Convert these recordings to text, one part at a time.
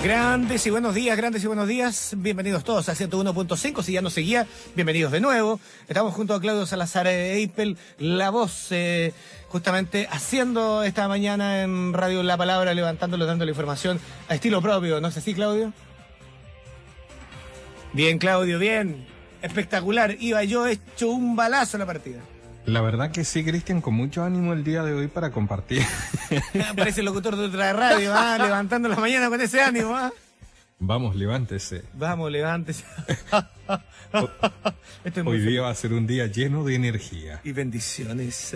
Grandes y buenos días. Bienvenidos todos a 101.5. Si ya nos seguía, bienvenidos de nuevo. Estamos junto a Claudio Salazar Eipel, la voz, justamente haciendo esta mañana en Radio La Palabra, levantándolo, dando la información a estilo propio. ¿No es así, Claudio? Bien, Claudio, bien. Espectacular. Iba yo hecho un balazo en la partida. La verdad que sí, Cristian, con mucho ánimo el día de hoy para compartir. Parece el locutor de otra radio, levantando la mañana con ese ánimo. Vamos, levántese. Vamos, levántese. Hoy día va a ser un día lleno de energía. Y bendiciones.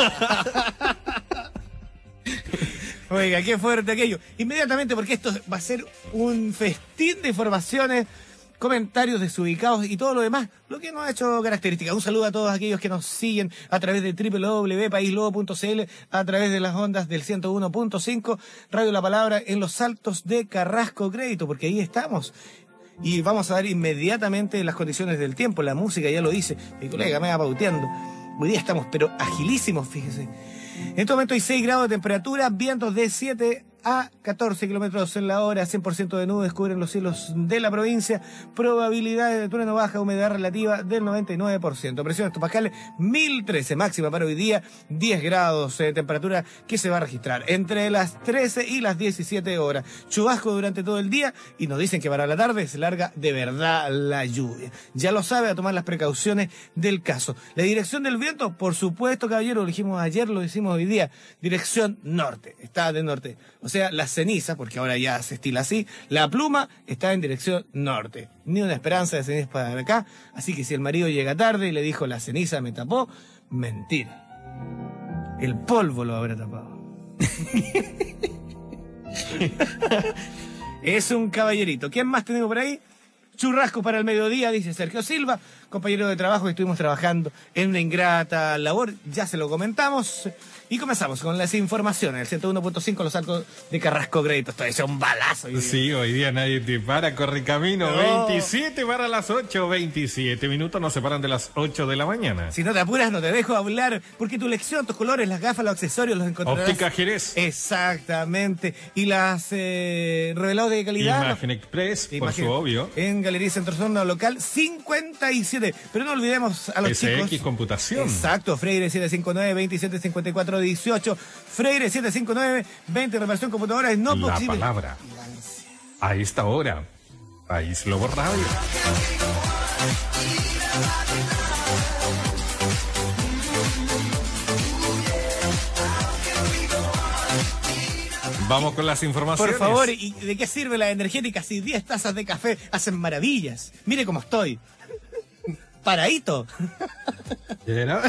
Oiga, qué fuerte aquello. Inmediatamente, porque esto va a ser un festín de informaciones, comentarios desubicados y todo lo demás, lo que nos ha hecho característica. Un saludo a todos aquellos que nos siguen a través de www.paislobo.cl, a través de las ondas del 101.5, Radio La Palabra en los Altos de Carrasco Crédito, porque ahí estamos. Y vamos a dar inmediatamente las condiciones del tiempo. La música ya lo dice, mi colega me va pauteando. Hoy día estamos, pero agilísimos, fíjese. En este momento hay 6 grados de temperatura, vientos de 7 a 14 kilómetros en la hora, 100% de nubes cubren los cielos de la provincia, probabilidad de trueno baja, humedad relativa del 99%, presión estopascales 1013, máxima para hoy día 10 grados de temperatura que se va a registrar entre las 13 y las 17 horas, chubasco durante todo el día y nos dicen que para la tarde se larga de verdad la lluvia. Ya lo sabe, a tomar las precauciones del caso. La dirección del viento, por supuesto, caballero, lo dijimos ayer, lo decimos hoy día, dirección norte, está de norte. O sea, la ceniza, porque ahora ya se estila así, la pluma está en dirección norte. Ni una esperanza de ceniza para acá. Así que si el marido llega tarde y le dijo la ceniza me tapó, mentira. El polvo lo habrá tapado. Es un caballerito. ¿Quién más tenemos por ahí? Churrasco para el mediodía, dice Sergio Silva, compañero de trabajo que estuvimos trabajando en una ingrata labor, ya se lo comentamos. Y comenzamos con las informaciones. El 101.5, los Altos de Carrasco Crédito. Esto es un balazo. Sí, hoy día nadie te para, corre camino. No. 27 para las 8, 27 minutos nos separan de las 8 de la mañana. Si no te apuras, no te dejo hablar, porque tu lección, tus colores, las gafas, los accesorios los encontrarás. Óptica Jerez. Exactamente. Y las revelados de calidad. Imagen Express, por su obvio. En Galería Centro Zona Local 57. Pero no olvidemos a los SX chicos. Computación. Exacto, Freire 759-2754-18. Freire 759-20, reparación computadoras. No La posible. palabra. A esta hora. País Lobo Radio. Vamos con las informaciones. Por favor, ¿y de qué sirve la energética si 10 tazas de café hacen maravillas? Mire cómo estoy. Paradito. ¿Era?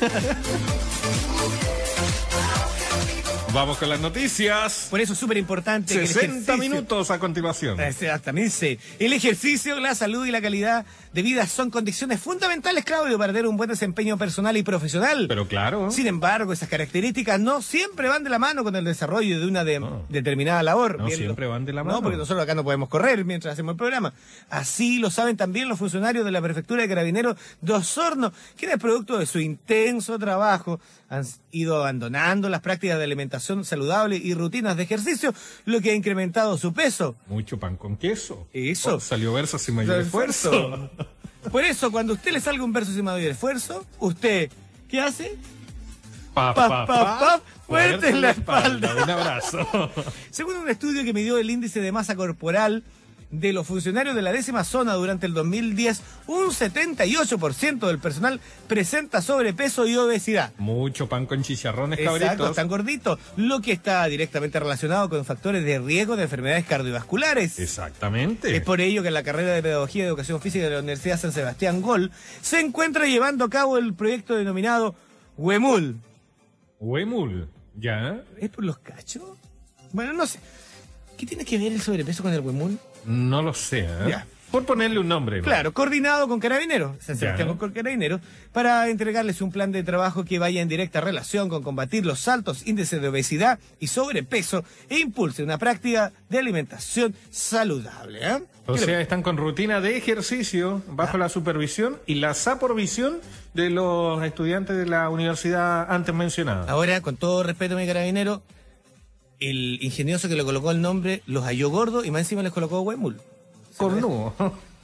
Vamos con las noticias. Por eso es súper importante que el 60 ejercicio- minutos a continuación. Exactamente. El ejercicio, la salud y la calidad de vida son condiciones fundamentales, Claudio, para tener un buen desempeño personal y profesional. Pero claro. Sin embargo, esas características no siempre van de la mano con el desarrollo de una determinada labor. No siempre van de la mano. No, porque nosotros acá no podemos correr mientras hacemos el programa. Así lo saben también los funcionarios de la Prefectura de Carabineros de Osorno, quienes producto de su intenso trabajo han ido abandonando las prácticas de alimentación saludable y rutinas de ejercicio, lo que ha incrementado su peso. Mucho pan con queso. Eso. Oh, salió verso sin mayor esfuerzo. Por eso, cuando a usted le salga un verso sin mayor esfuerzo, usted, ¿qué hace? Pa, Fuerte en la espalda. Un abrazo. Según un estudio que midió el índice de masa corporal de los funcionarios de la 10ª zona durante el 2010, un 78% del personal presenta sobrepeso y obesidad. Mucho pan con chicharrones, Exacto, cabritos. tan gordito, lo que está directamente relacionado con factores de riesgo de enfermedades cardiovasculares. Exactamente. Es por ello que en la carrera de Pedagogía y Educación Física de la Universidad San Sebastián Gol se encuentra llevando a cabo el proyecto denominado Huemul. Huemul, ¿ya? ¿Es por los cachos? Bueno, no sé. ¿Qué tiene que ver el sobrepeso con el Huemul? No lo sé, ¿eh? Ya. Por ponerle un nombre. ¿no? Claro, coordinado con Carabineros, San Ya. Sebastián con Carabineros, para entregarles un plan de trabajo que vaya en directa relación con combatir los altos índices de obesidad y sobrepeso e impulse una práctica de alimentación saludable. ¿Eh? O sea, están con rutina de ejercicio bajo la supervisión y la supervisión de los estudiantes de la universidad antes mencionada. Ahora, con todo respeto, mi carabinero, el ingenioso que le colocó el nombre los halló gordo y más encima les colocó huemul. Cornudo.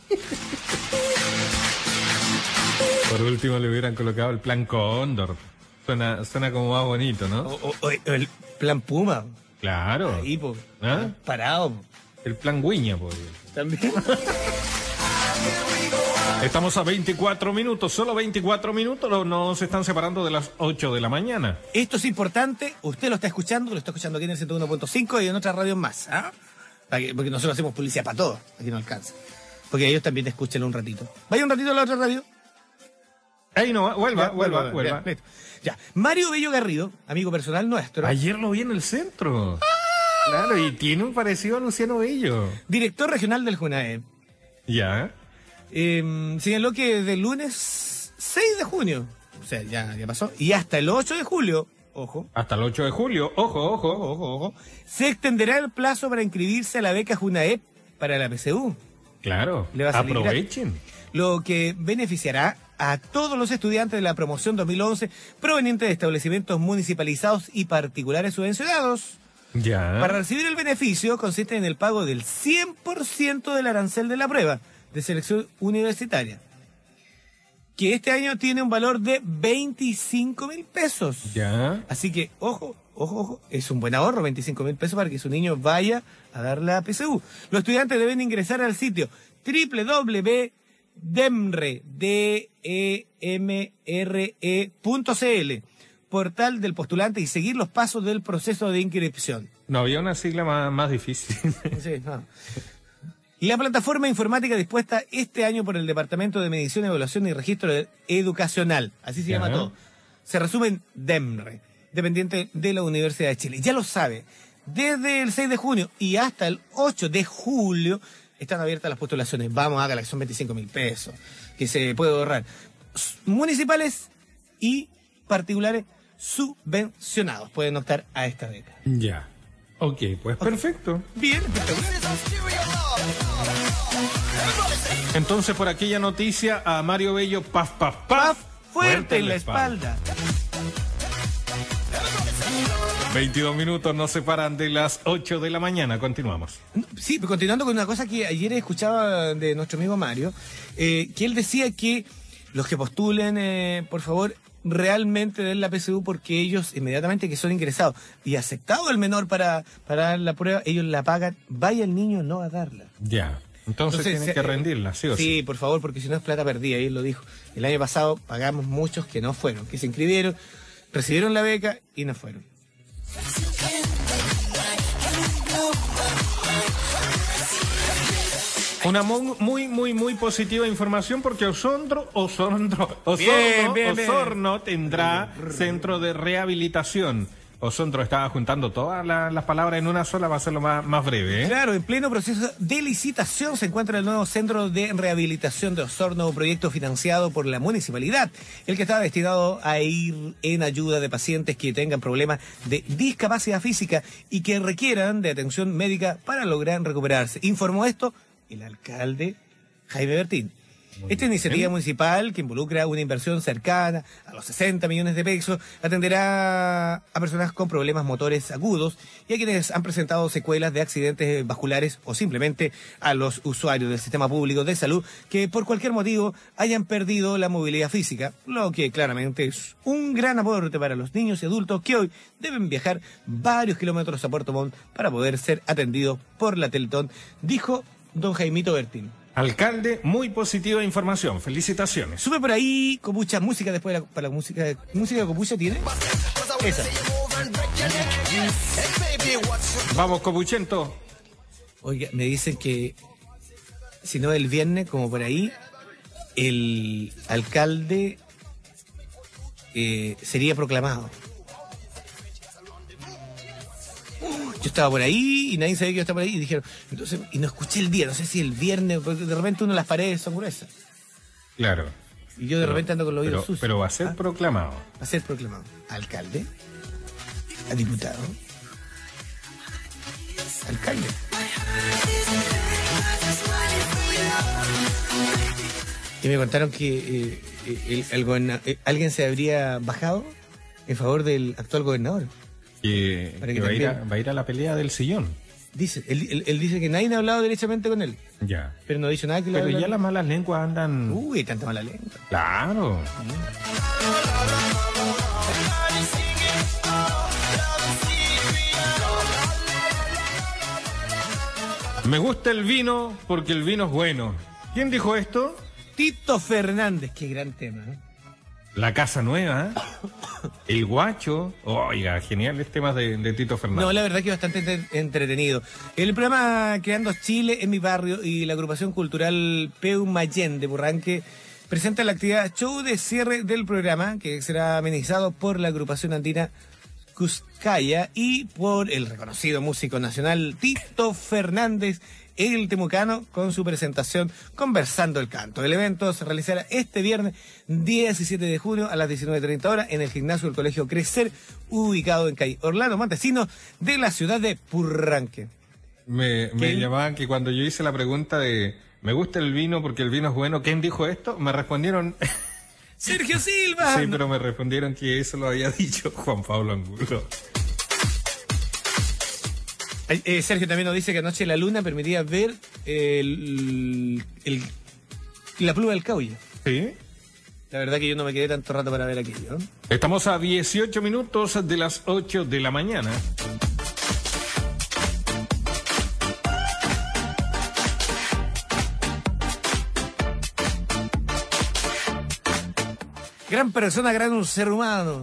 Por último le hubieran colocado el plan Cóndor. Suena como más bonito, ¿no? O el plan Puma. Claro. Ahí, po. ¿Ah? Parado. El plan Guiña, pues. También. Estamos a 24 minutos, solo 24 minutos nos están separando de las 8 de la mañana. Esto es importante, usted lo está escuchando aquí en el 101.5 y en otras radios más, ¿ah? Porque nosotros hacemos publicidad para todos, aquí no alcanza. Porque ellos también escuchen un ratito. Vaya un ratito a la otra radio. Ahí no, vuelva. Ya, ya. Mario Bello Garrido, amigo personal nuestro. Ayer lo vi en el centro. Claro, y tiene un parecido a Luciano Bello. Director regional del JUNAEP. Ya. Señaló que desde el lunes 6 de junio, o sea, ya pasó, y hasta el 8 de julio, ojo. Hasta el 8 de julio, ojo. Se extenderá el plazo para inscribirse a la beca JUNAEP para la PSU. Claro, Le va a salir aprovechen. Lo que beneficiará a todos los estudiantes de la promoción 2011 provenientes de establecimientos municipalizados y particulares subvencionados. Ya. Para recibir el beneficio consiste en el pago del 100% del arancel de la prueba de selección universitaria, que este año tiene un valor de 25.000 pesos. Ya. Así que, ojo, es un buen ahorro, 25.000 pesos para que su niño vaya a dar la PSU. Los estudiantes deben ingresar al sitio www.demre.cl, portal del postulante, y seguir los pasos del proceso de inscripción. No había una sigla más difícil. Sí, no. La plataforma informática dispuesta este año por el Departamento de Medición, Evaluación y Registro Educacional, así se llama todo, se resume en DEMRE, dependiente de la Universidad de Chile. Ya lo sabe, desde el 6 de junio y hasta el 8 de julio están abiertas las postulaciones. Vamos, hágala, que son 25.000 pesos, que se puede ahorrar. Municipales y particulares subvencionados pueden optar a esta beca. Ya. Ok, pues perfecto. Bien, Entonces, por aquella noticia, a Mario Bello, paf, fuerte en la espalda. 22 minutos nos separan de las 8 de la mañana. Continuamos. Sí, continuando con una cosa que ayer escuchaba de nuestro amigo Mario, que él decía que los que postulen, por favor, realmente den la PSU, porque ellos inmediatamente que son ingresados y aceptado el menor para la prueba, ellos la pagan, vaya el niño no a darla. Ya. Entonces tienen que rendirla, ¿sí o sí? Sí, por favor, porque si no es plata perdida, y él lo dijo. El año pasado pagamos muchos que no fueron, que se inscribieron, recibieron la beca y no fueron. Una muy positiva información, porque Osorno tendrá centro de rehabilitación. Osorno estaba juntando todas las palabras en una sola, va a ser lo más breve, ¿eh? Claro, en pleno proceso de licitación se encuentra el nuevo centro de rehabilitación de Osorno, proyecto financiado por la municipalidad, el que está destinado a ir en ayuda de pacientes que tengan problemas de discapacidad física y que requieran de atención médica para lograr recuperarse. Informó esto el alcalde Jaime Bertín. Esta iniciativa municipal, que involucra una inversión cercana a los 60 millones de pesos, atenderá a personas con problemas motores agudos y a quienes han presentado secuelas de accidentes vasculares, o simplemente a los usuarios del sistema público de salud que por cualquier motivo hayan perdido la movilidad física, lo que claramente es un gran aporte para los niños y adultos que hoy deben viajar varios kilómetros a Puerto Montt para poder ser atendidos por la Teletón, dijo don Jaimito Bertín. Alcalde, muy positiva información. Felicitaciones. Sube por ahí Copucha, música después para la música de Copucha tiene. Esa. Vamos, Copuchento. Oiga, me dicen que si no el viernes, como por ahí, el alcalde sería proclamado. Yo estaba por ahí y nadie sabía que yo estaba por ahí y dijeron, entonces, y no escuché el día, no sé si el viernes, porque de repente las paredes son gruesas. Claro. Y yo de repente ando con los oídos sucios. Pero va a ser proclamado. Va a ser proclamado. Alcalde, a diputado, alcalde. Y me contaron que alguien se habría bajado en favor del actual gobernador. Para que que también- va a ir a la pelea del sillón. Dice, él dice que nadie ha hablado derechamente con él, Ya. pero no ha dicho nada que le Pero hable. ya las malas lenguas andan... Uy, tanta mala lengua. Claro. Me gusta el vino porque el vino es bueno. ¿Quién dijo esto? Tito Fernández, qué gran tema, ¿eh? La Casa Nueva, El Guacho. Oiga, geniales temas de Tito Fernández. No, la verdad que bastante entretenido. El programa Creando Chile en mi barrio y la agrupación cultural Peumayén de Burranque presenta la actividad show de cierre del programa, que será amenizado por la agrupación andina Cuscaya y por el reconocido músico nacional Tito Fernández, el temucano, con su presentación Conversando el Canto. El evento se realizará este viernes 17 de junio a las 19:30 horas en el gimnasio del Colegio Crecer, ubicado en calle Orlando Montesinos de la ciudad de Purranque. Me llamaban que cuando yo hice la pregunta de me gusta el vino porque el vino es bueno, ¿quién dijo esto? Me respondieron... ¡Sergio Silva! Sí, pero me respondieron que eso lo había dicho Juan Pablo Angulo. Sergio también nos dice que anoche la luna permitía ver la pluma del cauye. Sí. La verdad que yo no me quedé tanto rato para ver aquello, ¿no? Estamos a 18 minutos de las 8 de la mañana. Gran persona, gran ser humano.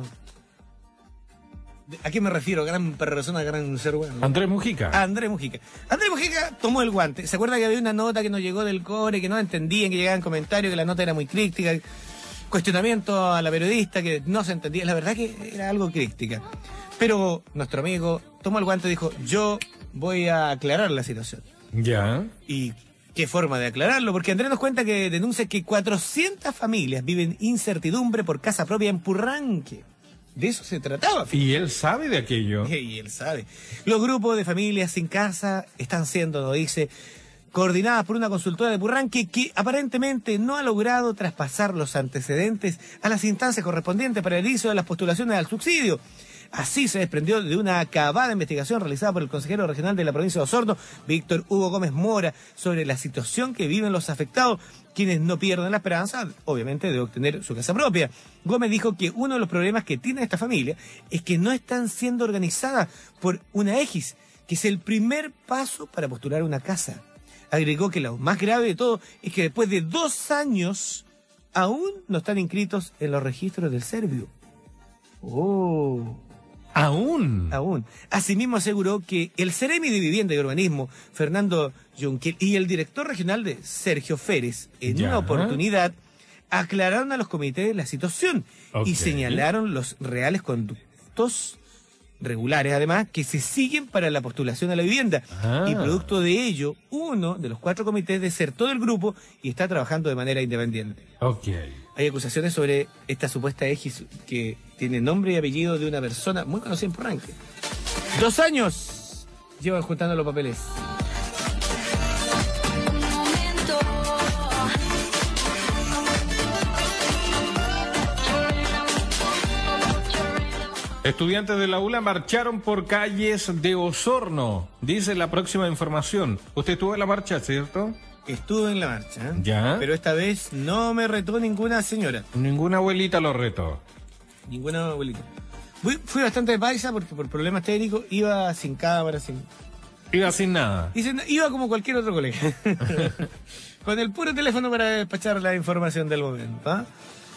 ¿A qué me refiero? Gran persona, gran ser humano. Andrés Mujica. Andrés Mujica. Andrés Mujica tomó el guante. ¿Se acuerda que había una nota que nos llegó del core, que no entendían, que llegaban comentarios, que la nota era muy críptica, cuestionamiento a la periodista, que no se entendía? La verdad que era algo críptica. Pero nuestro amigo tomó el guante y dijo, yo voy a aclarar la situación. Ya. ¿Y qué forma de aclararlo? Porque Andrés nos cuenta que denuncia que 400 familias viven incertidumbre por casa propia en Purranque. De eso se trataba. Y él sabe de aquello. Y él sabe. Los grupos de familias sin casa están siendo, nos dice, coordinadas por una consultora de Purranque que aparentemente no ha logrado traspasar los antecedentes a las instancias correspondientes para el inicio de las postulaciones al subsidio. Así se desprendió de una acabada investigación realizada por el consejero regional de la provincia de Osorno, Víctor Hugo Gómez Mora, sobre la situación que viven los afectados, quienes no pierden la esperanza, obviamente, de obtener su casa propia. Gómez dijo que uno de los problemas que tiene esta familia es que no están siendo organizadas por una EGIS, que es el primer paso para postular una casa. Agregó que lo más grave de todo es que después de 2 años aún no están inscritos en los registros del Servio. ¡Oh! Aún. Asimismo aseguró que el Ceremi de Vivienda y Urbanismo, Fernando Junquel, y el director regional de Sergio Férez, en Ya. una oportunidad, aclararon a los comités la situación Ok. y señalaron los reales conductos regulares, además, que se siguen para la postulación a la vivienda. Ah. Y producto de ello, uno de los 4 comités desertó del grupo y está trabajando de manera independiente. Ok. Hay acusaciones sobre esta supuesta EGIS que tiene nombre y apellido de una persona muy conocida en Purranque. 2 años llevan juntando los papeles. Estudiantes de la ULA marcharon por calles de Osorno, dice la próxima información. Usted estuvo en la marcha, ¿cierto? Estuve en la marcha, ¿eh? Ya. Pero esta vez no me retó ninguna señora, Ninguna abuelita lo retó. ninguna abuelita. Fui bastante paisa porque por problemas técnicos iba sin cámara, sin... Iba sin nada. Iba como cualquier otro colega. Con el puro teléfono para despachar la información del momento, ¿ah?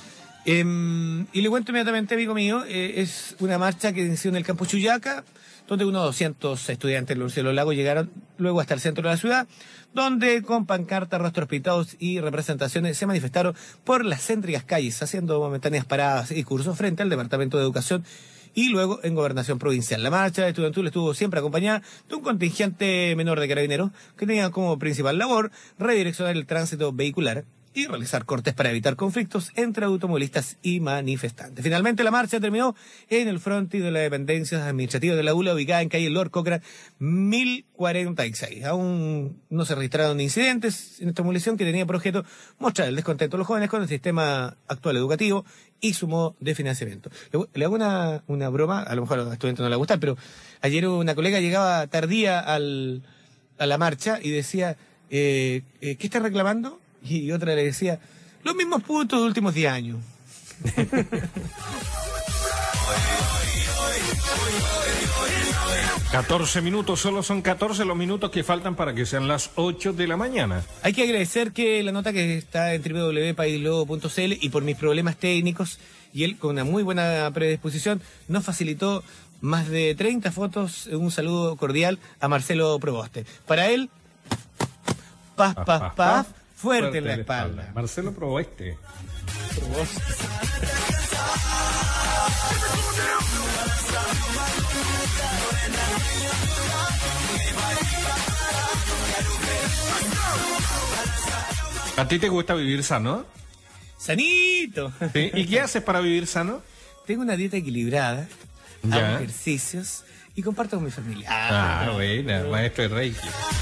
Y le cuento inmediatamente, amigo mío, es una marcha que inició en el campo Chuyaca, donde unos 200 estudiantes de la Universidad de los Lagos llegaron luego hasta el centro de la ciudad, donde con pancartas, rostros pintados y representaciones se manifestaron por las céntricas calles, haciendo momentáneas paradas y cursos frente al Departamento de Educación y luego en Gobernación Provincial. La marcha estudiantil estuvo siempre acompañada de un contingente menor de carabineros que tenía como principal labor redireccionar el tránsito vehicular y realizar cortes para evitar conflictos entre automovilistas y manifestantes. Finalmente la marcha terminó en el frontis de la dependencia administrativa de la ULA, ubicada en calle Lord Cochrane 1046. Aún no se registraron incidentes en esta movilización que tenía por objeto mostrar el descontento de los jóvenes con el sistema actual educativo y su modo de financiamiento. Le hago una broma, a lo mejor a los estudiantes no les va a gustar, pero ayer una colega llegaba tardía a la marcha y decía, ¿qué está reclamando? Y otra le decía, los mismos puntos de los últimos 10 años. 14 minutos, solo son 14 los minutos que faltan para que sean las 8 de la mañana. Hay que agradecer que la nota que está en www.paislobo.cl y por mis problemas técnicos, y él con una muy buena predisposición, nos facilitó más de 30 fotos. Un saludo cordial a Marcelo Proboste. Para él, paz, paz, paz, fuerte en la espalda. Marcelo Proboste. ¿A ti te gusta vivir sano? ¡Sanito! ¿Sí? ¿Y qué haces para vivir sano? Tengo una dieta equilibrada, Ya. hago ejercicios y comparto con mi familia. Buena, maestro de Reiki.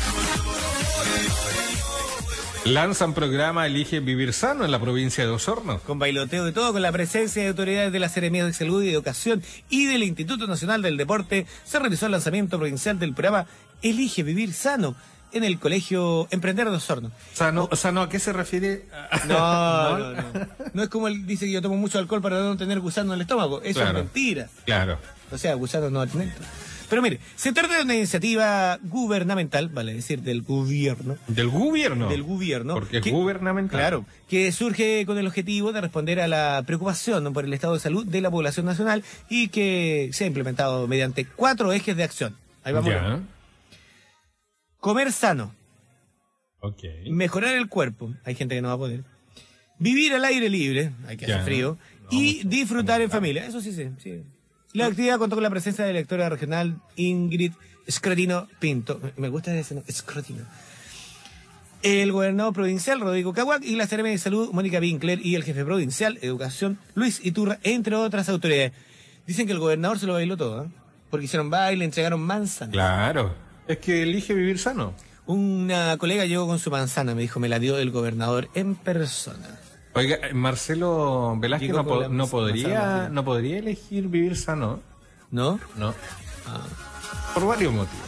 Lanzan programa Elige Vivir Sano en la provincia de Osorno. Con bailoteo de todo, con la presencia de autoridades de las Seremías de Salud y Educación y del Instituto Nacional del Deporte, se realizó el lanzamiento provincial del programa Elige Vivir Sano en el Colegio Emprender de Osorno. ¿Sano a qué se refiere? No. No es como él dice que yo tomo mucho alcohol para no tener gusano en el estómago. Eso Claro. es mentira. Claro. O sea, gusanos no atentos. Pero mire, se trata de una iniciativa gubernamental, vale decir, del gobierno. ¿Del gobierno? Del gobierno. Porque es que- gubernamental. Claro, que surge con el objetivo de responder a la preocupación, ¿no?, por el estado de salud de la población nacional y que se ha implementado mediante 4 ejes de acción. Ahí vamos. Ya. Comer sano, Ok. mejorar el cuerpo, hay gente que no va a poder. Vivir al aire libre, hay que Ya. hacer frío. Y disfrutar en familia, eso sí. La actividad contó con la presencia de la directora regional Ingrid Scrotino Pinto. Me gusta ese nombre, Scrotino. El gobernador provincial Rodrigo Caguac y la Seremi de Salud Mónica Winkler y el jefe provincial de Educación Luis Iturra, entre otras autoridades. Dicen que el gobernador se lo bailó todo, ¿eh? Porque hicieron baile, entregaron manzanas. Claro. Es que elige vivir sano. Una colega llegó con su manzana, me dijo, me la dio el gobernador en persona. Oiga, Marcelo Velázquez Llegó con la no manzana. podría elegir vivir sano. ¿No? No. Por varios motivos.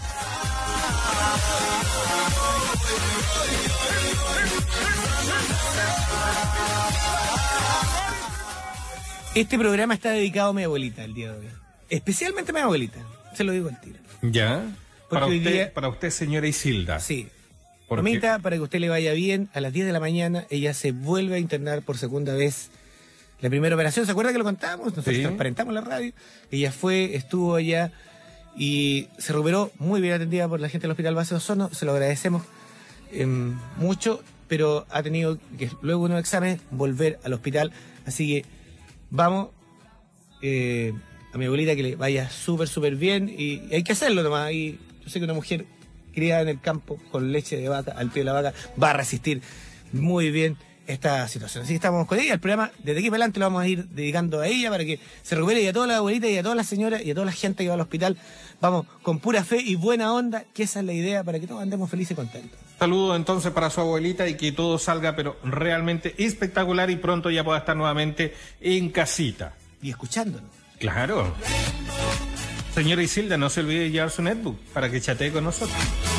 Este programa está dedicado a mi abuelita el día de hoy. Especialmente a mi abuelita. Se lo digo al tiro. ¿Ya? Porque hoy día- Para usted, señora Isilda. Sí. ¿Por Mamita, para que usted le vaya bien, a las 10 de la mañana ella se vuelve a internar por segunda vez. La primera operación, ¿se acuerda que lo contamos? Nosotros Sí. transparentamos la radio. Ella estuvo allá y se recuperó muy bien atendida por la gente del Hospital Base de Osorno. Se lo agradecemos mucho, pero ha tenido que luego de unos exámenes volver al hospital. Así que vamos a mi abuelita que le vaya súper bien y hay que hacerlo nomás. Y yo sé que una mujer criada en el campo con leche de vaca, al pie de la vaca, va a resistir muy bien esta situación. Así que estamos con ella. El programa, desde aquí para adelante, lo vamos a ir dedicando a ella para que se recupere, y a toda la abuelita y a todas las señoras y a toda la gente que va al hospital. Vamos con pura fe y buena onda, que esa es la idea, para que todos andemos felices y contentos. Saludo entonces para su abuelita y que todo salga pero realmente espectacular y pronto ya pueda estar nuevamente en casita. Y escuchándonos. Claro. Señora Isilda, no se olvide de llevar su netbook para que chatee con nosotros.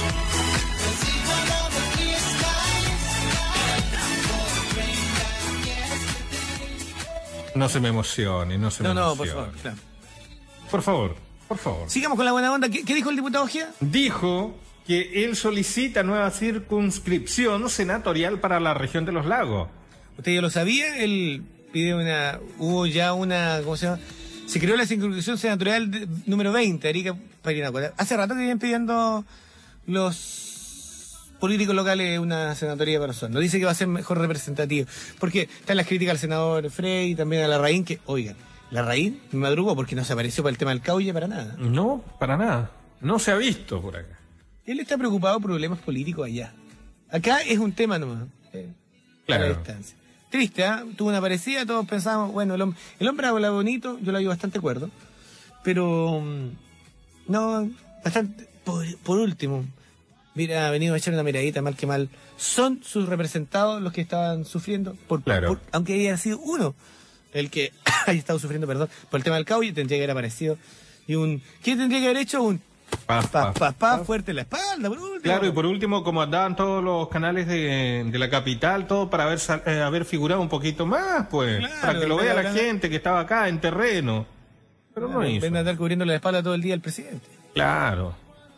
No se me emocione, no se me No, por emocione. favor. Claro. Por favor. Sigamos con la buena onda. ¿Qué dijo el diputado Ojeda? Dijo que él solicita nueva circunscripción senatorial para la región de los lagos. ¿Usted ya lo sabía? Él pide hubo ya una, ¿cómo se llama? Se creó la circunscripción senatorial número 20, Arica Parinacota. Hace rato que vienen pidiendo los políticos locales una senatoría para Osorno. Dice que va a ser mejor representativo. Porque están las críticas al senador Frey y también a Larraín, que, oigan, Larraín me madrugó porque no se apareció para el tema del Cauye para nada. No, para nada. No se ha visto por acá. Él está preocupado por problemas políticos allá. Acá es un tema nomás. Claro. A la distancia. Triste, ¿ah? Tuvo una parecida, todos pensábamos, bueno, el hombre habla bonito, yo lo digo bastante cuerdo, pero no, bastante, por último, mira, ha venido a echar una miradita, mal que mal, son sus representados los que estaban sufriendo, Claro. aunque haya sido uno el que haya estado sufriendo, perdón, por el tema del caulle, tendría que haber aparecido. Y ¿qué tendría que haber hecho? Un fuerte en la espalda, por último. Claro, y por último, como andaban todos los canales de la capital, todo para haber figurado un poquito más, pues, Claro, para que lo vea la gente que estaba acá en terreno. Pero no hizo. Ven a andar cubriéndole la espalda todo el día al presidente. Claro.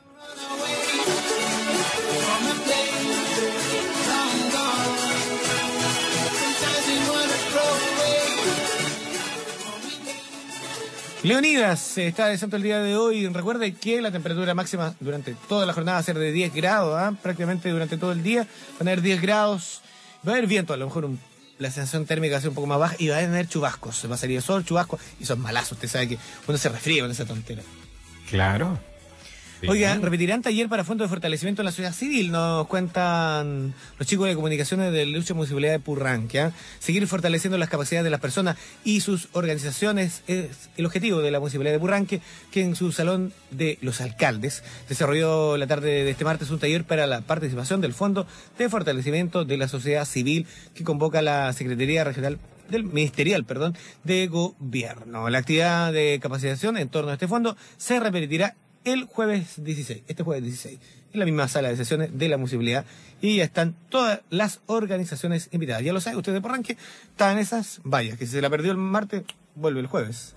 Leonidas está de santo el día de hoy. Recuerde que la temperatura máxima durante toda la jornada va a ser de 10 grados, ¿eh? Prácticamente durante todo el día van a haber 10 grados. Va a haber viento, a lo mejor la sensación térmica va a ser un poco más baja y va a tener chubascos. Va a salir sol, chubascos y son malazos. Usted sabe que uno se resfría con esa tontera. Claro. Sí. Oiga, repetirán taller para fondos de fortalecimiento en la sociedad civil, nos cuentan los chicos de comunicaciones de la lucha municipalidad de Purranque. Seguir fortaleciendo las capacidades de las personas y sus organizaciones es el objetivo de la municipalidad de Purranque, que en su salón de los alcaldes desarrolló la tarde de este martes un taller para la participación del Fondo de Fortalecimiento de la Sociedad Civil que convoca la Secretaría Regional Ministerial de Gobierno. La actividad de capacitación en torno a este fondo se repetirá el jueves 16, este jueves 16, en la misma sala de sesiones de la municipalidad, y ya están todas las organizaciones invitadas. Ya lo sabe usted de Purranque, están esas, vaya, que si se la perdió el martes, vuelve el jueves.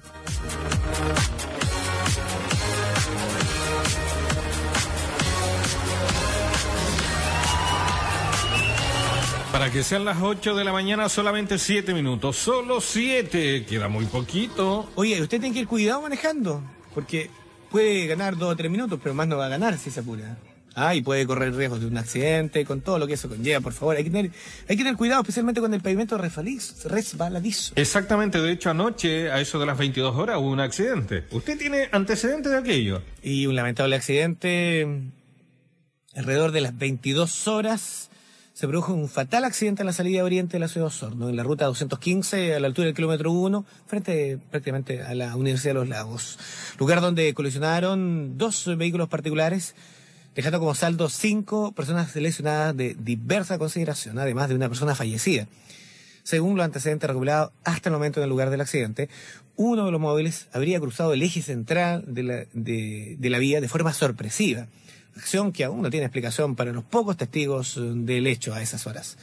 Para que sean las 8 de la mañana, solamente 7 minutos. Solo 7, queda muy poquito. Oye, usted tiene que ir cuidado manejando, porque puede ganar 2 o 3 minutos, pero más no va a ganar si se apura. Y puede correr riesgos de un accidente, con todo lo que eso conlleva, por favor. Hay que tener cuidado, especialmente con el pavimento resbaladizo. Exactamente, de hecho anoche, a eso de las 22 horas, hubo un accidente. ¿Usted tiene antecedentes de aquello? Y un lamentable accidente, alrededor de las 22 horas, se produjo un fatal accidente en la salida oriente de la ciudad de Osorno, en la ruta 215, a la altura del kilómetro 1, frente prácticamente a la Universidad de los Lagos. Lugar donde colisionaron 2 vehículos particulares, dejando como saldo 5 personas lesionadas de diversa consideración, además de una persona fallecida. Según los antecedentes recopilados hasta el momento en el lugar del accidente, uno de los móviles habría cruzado el eje central de la vía de forma sorpresiva. Acción que aún no tiene explicación para los pocos testigos del hecho a esas horas.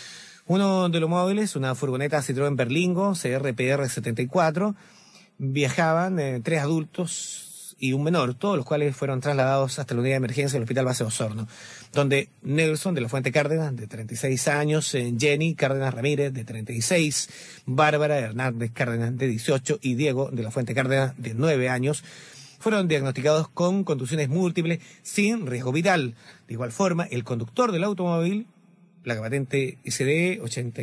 Uno de los móviles, una furgoneta Citroën Berlingo, CRPR 74, viajaban 3 adultos y un menor, todos los cuales fueron trasladados hasta la unidad de emergencia del Hospital Base Osorno, donde Nelson de la Fuente Cárdenas, de 36 años, Jenny Cárdenas Ramírez, de 36, Bárbara Hernández Cárdenas, de 18, y Diego de la Fuente Cárdenas, de 9 años, fueron diagnosticados con contusiones múltiples sin riesgo vital. De igual forma, el conductor del automóvil, placa patente SD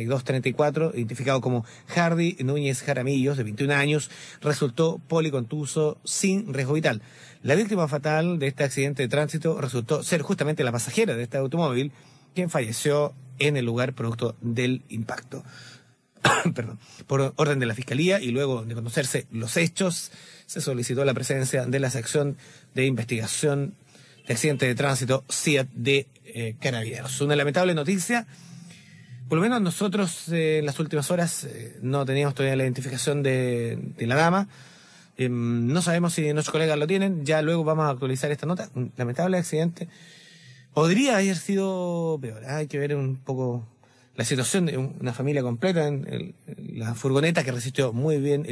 8234, identificado como Hardy Núñez Jaramillos, de 21 años, resultó policontuso sin riesgo vital. La víctima fatal de este accidente de tránsito resultó ser justamente la pasajera de este automóvil, quien falleció en el lugar producto del impacto. Perdón. Por orden de la Fiscalía y luego de conocerse los hechos, se solicitó la presencia de la sección de investigación de accidente de tránsito CIAT de Carabineros. Una lamentable noticia. Por lo menos nosotros en las últimas horas no teníamos todavía la identificación de la dama. No sabemos si nuestros colegas lo tienen. Ya luego vamos a actualizar esta nota. Un lamentable accidente. Podría haber sido peor. Hay que ver un poco la situación de una familia completa en la furgoneta, que resistió muy bien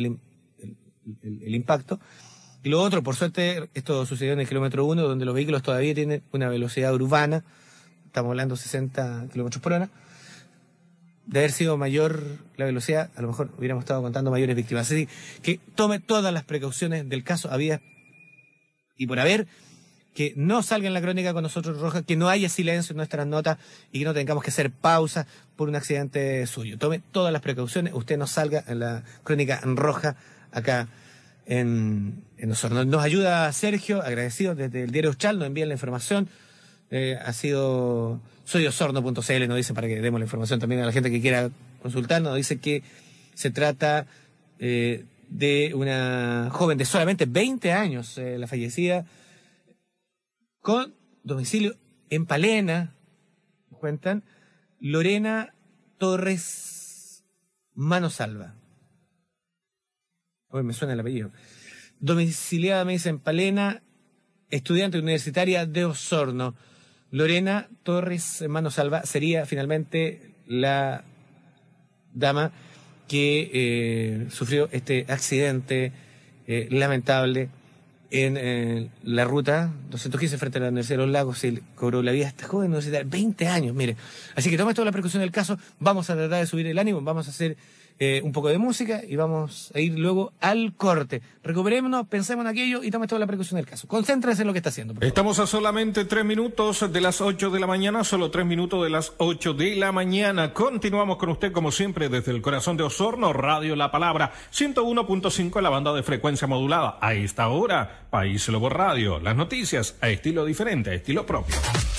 el impacto. Y lo otro, por suerte, esto sucedió en el kilómetro 1, donde los vehículos todavía tienen una velocidad urbana, estamos hablando 60 kilómetros por hora. De haber sido mayor la velocidad, a lo mejor hubiéramos estado contando mayores víctimas. Así que tome todas las precauciones del caso, había y por haber, que no salga en la crónica con nosotros Roja, que no haya silencio en nuestras notas y que no tengamos que hacer pausa por un accidente suyo. Tome todas las precauciones, usted no salga en la crónica Roja acá en Osorno. Nos ayuda Sergio, agradecido desde el diario Chal, nos envían la información. Ha sido soyosorno.cl, nos dice, para que demos la información también a la gente que quiera consultar. Nos dice que se trata de una joven de solamente 20 años, la fallecida, con domicilio en Palena, cuentan, Lorena Torres Manosalva. Hoy me suena el apellido. Domiciliada, me dice, en Palena, estudiante universitaria de Osorno. Lorena Torres Manosalva sería finalmente la dama que sufrió este accidente lamentable en la ruta 215 frente a la Universidad de los Lagos. Se cobró la vida a esta joven universitaria, 20 años, mire. Así que tome toda la precaución del caso, vamos a tratar de subir el ánimo, vamos a hacer un poco de música y vamos a ir luego al corte. Recuperémonos, pensemos en aquello y tome toda la precaución del caso. Concéntrese en lo que está haciendo. Estamos a solamente 3 minutos de las 8 de la mañana, solo 3 minutos de las 8 de la mañana. Continuamos con usted como siempre desde el corazón de Osorno, Radio La Palabra, 101.5 la banda de frecuencia modulada. A esta hora, País Lobo Radio, las noticias a estilo diferente, a estilo propio.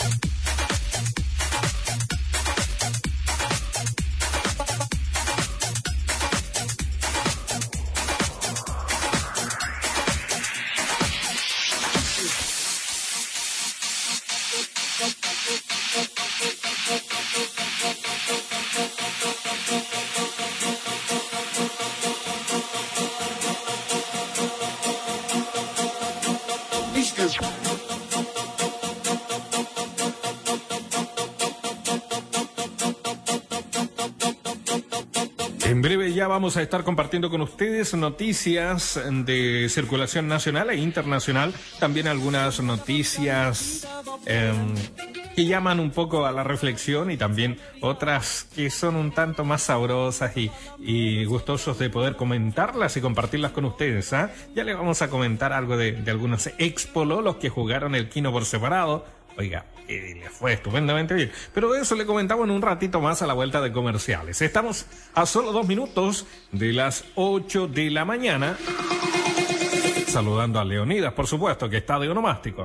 En breve ya vamos a estar compartiendo con ustedes noticias de circulación nacional e internacional, también algunas noticias que llaman un poco a la reflexión y también otras que son un tanto más sabrosas y gustosos de poder comentarlas y compartirlas con ustedes. Ya les vamos a comentar algo de algunos expololos que jugaron el Kino por separado. Oiga, le fue estupendamente bien. Pero de eso le comentamos en un ratito más a la vuelta de comerciales. Estamos a solo 2 minutos de las 8 de la mañana. Saludando a Leonidas, por supuesto, que está de onomástico.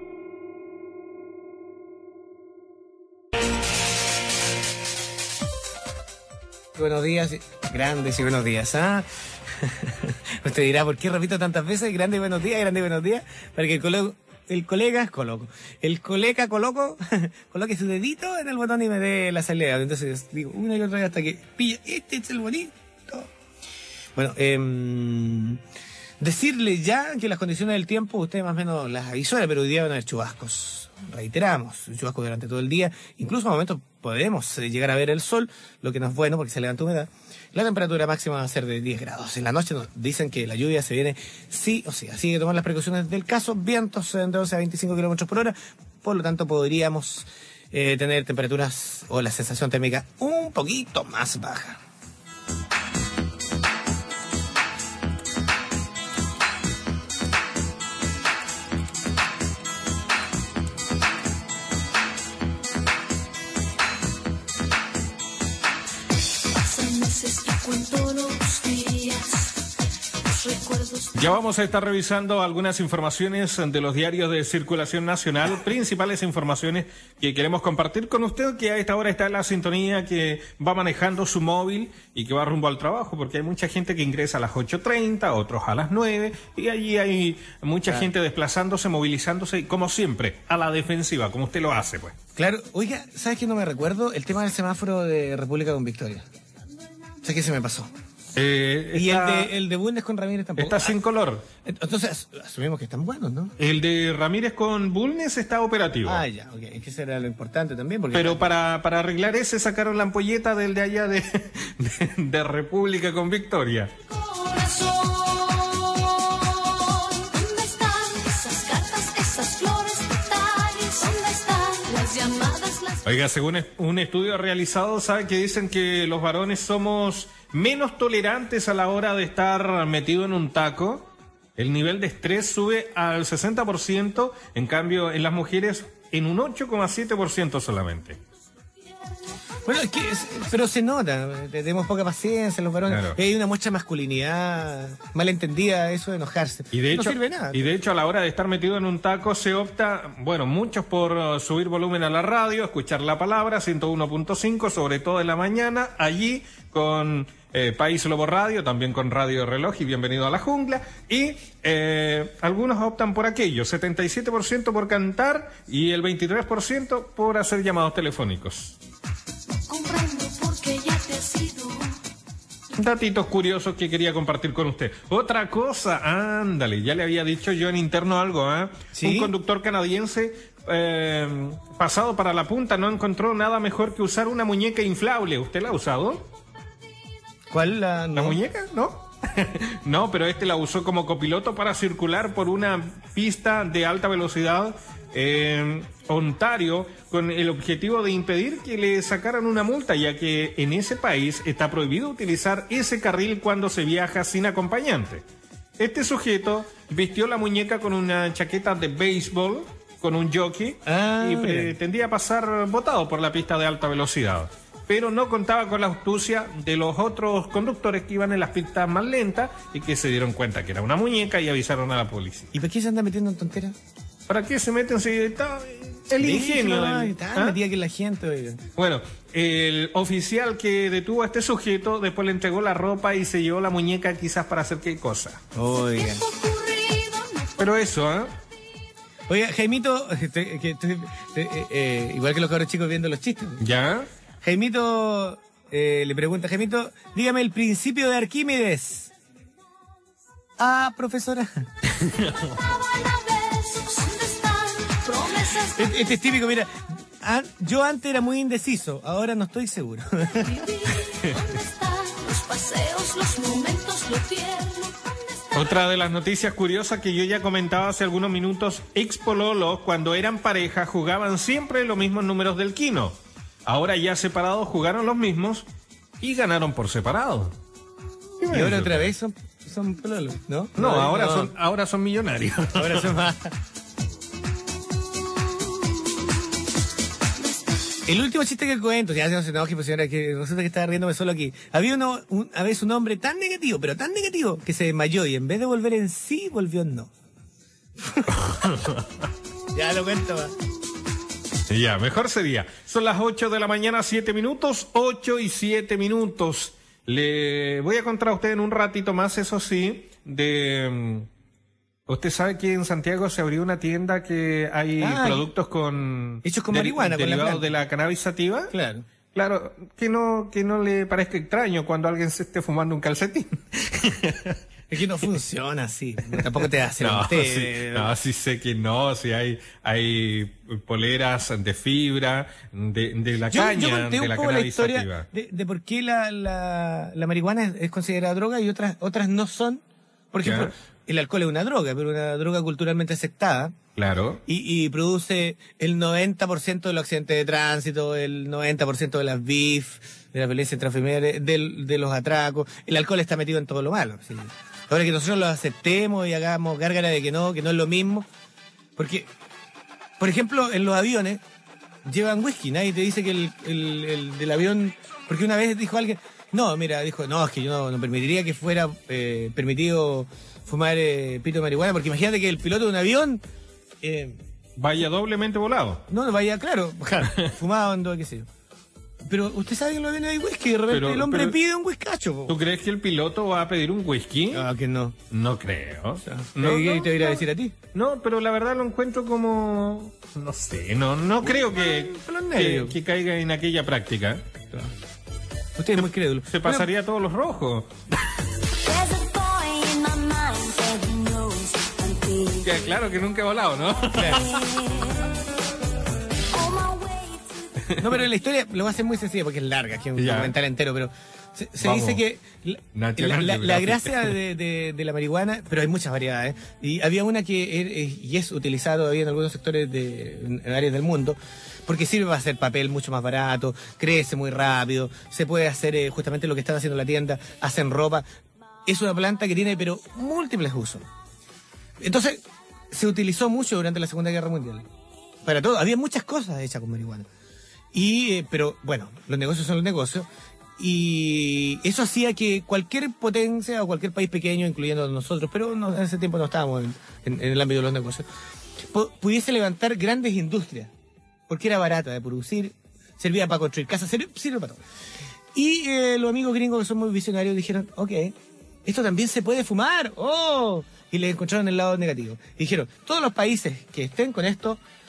Buenos días, grandes y buenos días. Usted dirá, ¿por qué repito tantas veces grandes y buenos días, grandes y buenos días? Para que el colega coloque su dedito en el botón y me dé la salida. Entonces digo una y otra vez hasta que pilla, este es el bonito. Bueno, decirle ya que las condiciones del tiempo, usted más o menos las avisó, pero hoy día van a haber chubascos. Reiteramos, chubascos durante todo el día. Incluso a momentos podemos llegar a ver el sol, lo que no es bueno porque se levanta humedad. La temperatura máxima va a ser de 10 grados. En la noche nos dicen que la lluvia se viene sí o sí. Así que tomar las precauciones del caso. Vientos de 11 a 25 kilómetros por hora. Por lo tanto, podríamos tener temperaturas o la sensación térmica un poquito más baja. Ya vamos a estar revisando algunas informaciones de los diarios de circulación nacional, principales informaciones que queremos compartir con usted, que a esta hora está en la sintonía, que va manejando su móvil y que va rumbo al trabajo, porque hay mucha gente que ingresa a las 8:30, otros a las 9, y allí hay mucha gente desplazándose, movilizándose, como siempre, a la defensiva, como usted lo hace, pues. Claro, oiga, ¿sabes qué no me recuerdo? El tema del semáforo de República con Victoria. ¿Sabes qué se me pasó? Y el de Bulnes con Ramírez tampoco. Está sin color. Entonces asumimos que están buenos, ¿no? El de Ramírez con Bulnes está operativo. Ah, ya, ok. Es que eso era lo importante también. Porque pero para arreglar ese sacaron la ampolleta del de allá de República con Victoria. ¿Dónde están esas cartas, esas flores, detalles? ¿Dónde están las llamadas, las... Oiga, según un estudio realizado, ¿sabe que dicen que los varones somos menos tolerantes a la hora de estar metido en un taco? El nivel de estrés sube al 60%, en cambio en las mujeres en un 8,7% solamente. Bueno, es que pero se nota, tenemos poca paciencia los varones, Claro. Hay una mucha masculinidad malentendida, eso de enojarse. Y de hecho, no sirve nada. Y de hecho a la hora de estar metido en un taco se opta, bueno, muchos por subir volumen a la radio, escuchar la palabra, 101.5, sobre todo en la mañana, allí con País Lobo Radio, también con Radio Reloj y Bienvenido a la Jungla, y algunos optan por aquello, 77% por cantar y el 23% por hacer llamados telefónicos. Comprendo porque ya te has ido. Datitos curiosos que quería compartir con usted. Otra cosa, ándale, ya le había dicho yo en interno algo, ¿eh? ¿Sí? Un conductor canadiense pasado para la punta no encontró nada mejor que usar una muñeca inflable. ¿Usted la ha usado? ¿Cuál ¿La muñeca? ¿No? No, pero la usó como copiloto para circular por una pista de alta velocidad en Ontario con el objetivo de impedir que le sacaran una multa, ya que en ese país está prohibido utilizar ese carril cuando se viaja sin acompañante. Este sujeto vistió la muñeca con una chaqueta de béisbol, con un jockey, y pretendía pasar botado por la pista de alta velocidad. Pero no contaba con la astucia de los otros conductores que iban en las pistas más lentas y que se dieron cuenta que era una muñeca y avisaron a la policía. ¿Y por qué se anda metiendo en tonteras? ¿Para qué se meten si está el ingenio? Metía que la gente, oiga. Bueno, el oficial que detuvo a este sujeto después le entregó la ropa y se llevó la muñeca quizás para hacer qué cosa. Oiga. Pero eso, ¿eh? Oiga, Jaimito, igual que los cabros chicos viendo los chistes. ¿Ya? Jaimito le pregunta, Jaimito, dígame el principio de Arquímedes. Ah, profesora. Este es típico, mira. Yo antes era muy indeciso, ahora no estoy seguro. Otra de las noticias curiosas que yo ya comentaba hace algunos minutos, expololos cuando eran pareja jugaban siempre los mismos números del Kino. Ahora ya separados jugaron los mismos y ganaron por separado. Y ahora otra vez son pololos, ¿no? No, ahora son millonarios. Ahora son más. El último chiste que cuento, ya no se enoje, pues señora, que resulta que estaba riéndome solo aquí. Había a veces un hombre tan negativo, pero tan negativo, que se desmayó y en vez de volver en sí, volvió en no. Ya lo cuento, va. Ya, mejor sería. Son las 8 de la mañana, 7 minutos, 8 y 7 minutos. Le voy a contar a usted en un ratito más, eso sí, de... Usted sabe que en Santiago se abrió una tienda que hay productos con... Hechos con marihuana, con la derivados planta. de la cannabis sativa. Claro. Claro, que no le parezca extraño cuando alguien se esté fumando un calcetín. Es que no funciona así. Tampoco te hace sí sé que no. Sí hay poleras de fibra, de la caña, yo conté de un la poco la cannabis historia sativa. de por qué la marihuana es considerada droga y otras no son. Por ejemplo, el alcohol es una droga, pero una droga culturalmente aceptada. Claro. Y produce el 90% de los accidentes de tránsito, el 90% de las BIF, de la violencia intrafamiliar, de los atracos. El alcohol está metido en todo lo malo. ¿Sí? Ahora que nosotros lo aceptemos y hagamos gárgara de que no es lo mismo. Porque, por ejemplo, en los aviones llevan whisky. Nadie te dice que el del avión... Porque una vez dijo alguien... es que yo no permitiría que fuera permitido fumar pito de marihuana, porque imagínate que el piloto de un avión... vaya doblemente volado. No vaya, claro, fumando, qué sé yo. Pero usted sabe que en los aviones hay whisky, de repente el hombre pide un whiskacho. Po. ¿Tú crees que el piloto va a pedir un whisky? Ah, que no. No creo. O sea, ¿qué te voy a decir a ti? No, pero la verdad lo encuentro como... No sé, no creo que caiga en aquella práctica. Claro. Usted es muy crédulo. Se pasaría todos los rojos. Claro que nunca he volado, ¿no? Claro. No, pero la historia lo va a hacer muy sencilla porque es larga, que es un documental entero, pero se dice que la gracia de la marihuana, pero hay muchas variedades, y había una que es utilizada todavía en algunos sectores en áreas del mundo, porque sirve para hacer papel mucho más barato, crece muy rápido, se puede hacer justamente lo que están haciendo en la tienda, hacen ropa. Es una planta que tiene, pero múltiples usos. Entonces, se utilizó mucho durante la Segunda Guerra Mundial. Para todo, había muchas cosas hechas con marihuana. Pero bueno, los negocios son los negocios. Y eso hacía que cualquier potencia o cualquier país pequeño, incluyendo nosotros, pero en ese tiempo no estábamos en el ámbito de los negocios, pudiese levantar grandes industrias. Porque era barata de producir, servía para construir casas, sirve para todo. Y los amigos gringos que son muy visionarios dijeron, ok, esto también se puede fumar. ¡Oh! Y le encontraron el lado negativo. Y dijeron, todos los países que estén con esto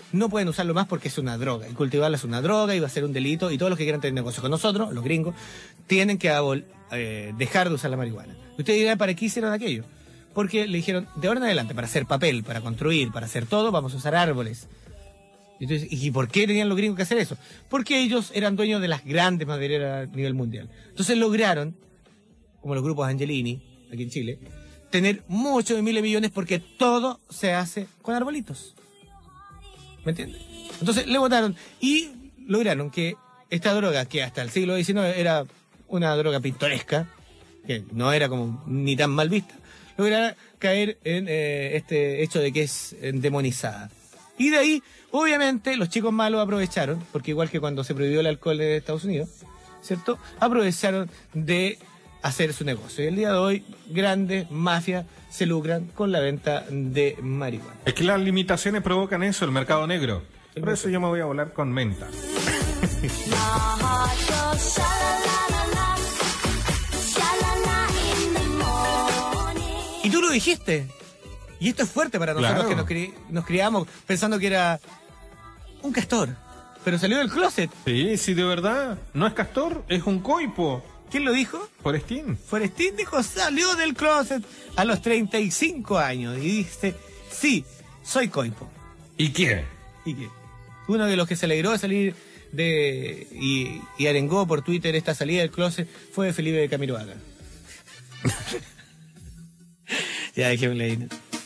no pueden usarlo más porque es una droga. Y cultivarla es una droga y va a ser un delito. Y todos los que quieran tener negocio con nosotros, los gringos, tienen que dejar de usar la marihuana. Y ustedes dirán, ¿para qué hicieron aquello? Porque le dijeron, de ahora en adelante, para hacer papel, para construir, para hacer todo, vamos a usar árboles. Entonces, ¿y por qué tenían los gringos que hacer eso? Porque ellos eran dueños de las grandes madereras a nivel mundial. Entonces lograron, como los grupos Angelini, aquí en Chile, tener muchos de miles de millones porque todo se hace con arbolitos. ¿Me entiendes? Entonces le votaron y lograron que esta droga, que hasta el siglo XIX era una droga pintoresca, que no era como ni tan mal vista, lograra caer en este hecho de que es demonizada. Y de ahí, obviamente, los chicos malos aprovecharon, porque igual que cuando se prohibió el alcohol en Estados Unidos, ¿cierto? Aprovecharon de hacer su negocio. Y el día de hoy, grandes mafias se lucran con la venta de marihuana. Es que las limitaciones provocan eso, el mercado negro. Por eso yo me voy a volar con menta. Y tú lo dijiste. Y esto es fuerte para nosotros, Claro. que nos criamos pensando que era un castor. Pero salió del closet. Sí, sí, de verdad. No es castor, es un coipo. ¿Quién lo dijo? Forestín. Forestín dijo, salió del closet a los 35 años. Y dice, sí, soy coipo. ¿Y qué? ¿Y qué? Uno de los que se alegró de salir y arengó por Twitter esta salida del closet fue Felipe de Camiroaga. Ya dejémosle ahí, ¿no?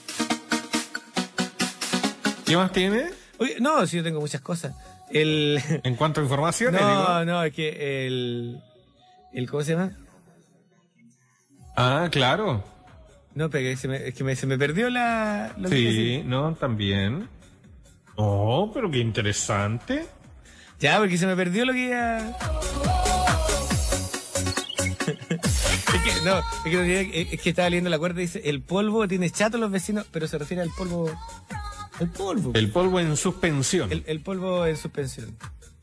¿Qué más tiene? Oye, no, sí, yo tengo muchas cosas. En cuanto a informaciones, digo. No, es que ¿cómo se llama? Ah, claro. No, pero se me perdió lo que iba a decir. Sí, no, también. Oh, pero qué interesante. Ya, porque se me perdió lo que iba... es que estaba leyendo la cuerda y dice, el polvo tiene chato los vecinos, pero se refiere al polvo... El polvo. El polvo en suspensión. El polvo en suspensión.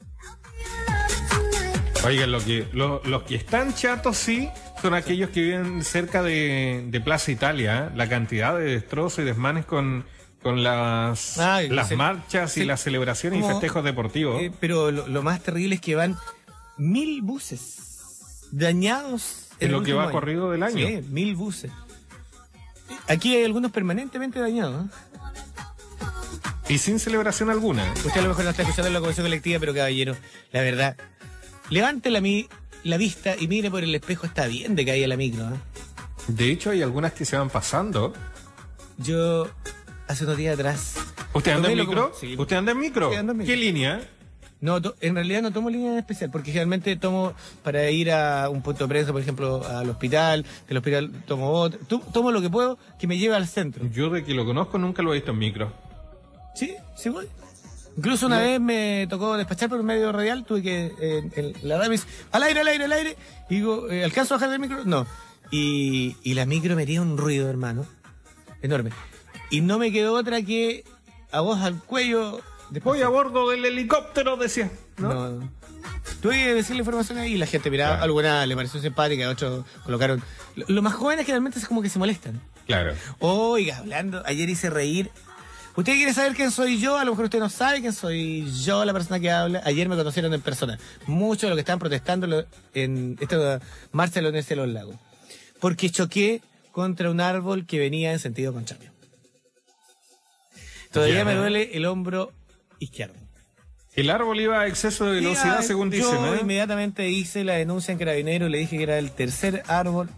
Oigan, los que están chatos, sí, son aquellos que viven cerca de Plaza Italia. ¿Eh? La cantidad de destrozos y desmanes con las marchas y las celebraciones y festejos deportivos. Pero lo más terrible es que van 1000 buses dañados En lo que va último corrido del año. Sí, 1000 buses. Aquí hay algunos permanentemente dañados. ¿Eh? Y sin celebración alguna. Usted a lo mejor no está escuchando la convención colectiva, pero caballero, la verdad, levante la vista y mire por el espejo, está bien de caída la micro. ¿Eh? De hecho, hay algunas que se van pasando. Yo, hace unos días atrás... ¿Usted anda en tomé micro? Sí. ¿Usted anda en micro? Sí, ando en micro. ¿Qué línea? No, en realidad no tomo línea especial, porque generalmente tomo para ir a un punto de prensa, por ejemplo, al hospital, del hospital tomo otro, tomo lo que puedo que me lleve al centro. Yo de que lo conozco nunca lo he visto en micro. Sí, sí voy. Incluso una vez me tocó despachar por un medio radial, tuve que, la radio me dice, al aire, y digo, ¿alcanzo a bajar del micro? No. Y la micro me dio un ruido, hermano, enorme. Y no me quedó otra que a voz al cuello... Voy a bordo del helicóptero, decía. ¿No? No. Tuve que decirle información ahí y la gente miraba, Claro. alguna le pareció simpática, otros colocaron... Lo más jóvenes generalmente es como que se molestan. Claro. Oiga, hablando, ayer hice reír. ¿Usted quiere saber quién soy yo? A lo mejor usted no sabe quién soy yo, la persona que habla. Ayer me conocieron en persona. Muchos de los que estaban protestando en esta marcha de la Universidad de los Lagos. Porque choqué contra un árbol que venía en sentido contrario. Todavía Ya. me duele el hombro izquierdo. El árbol iba a exceso de velocidad, Mira, según yo dicen, ¿eh? inmediatamente hice la denuncia en Carabineros y le dije que era el tercer árbol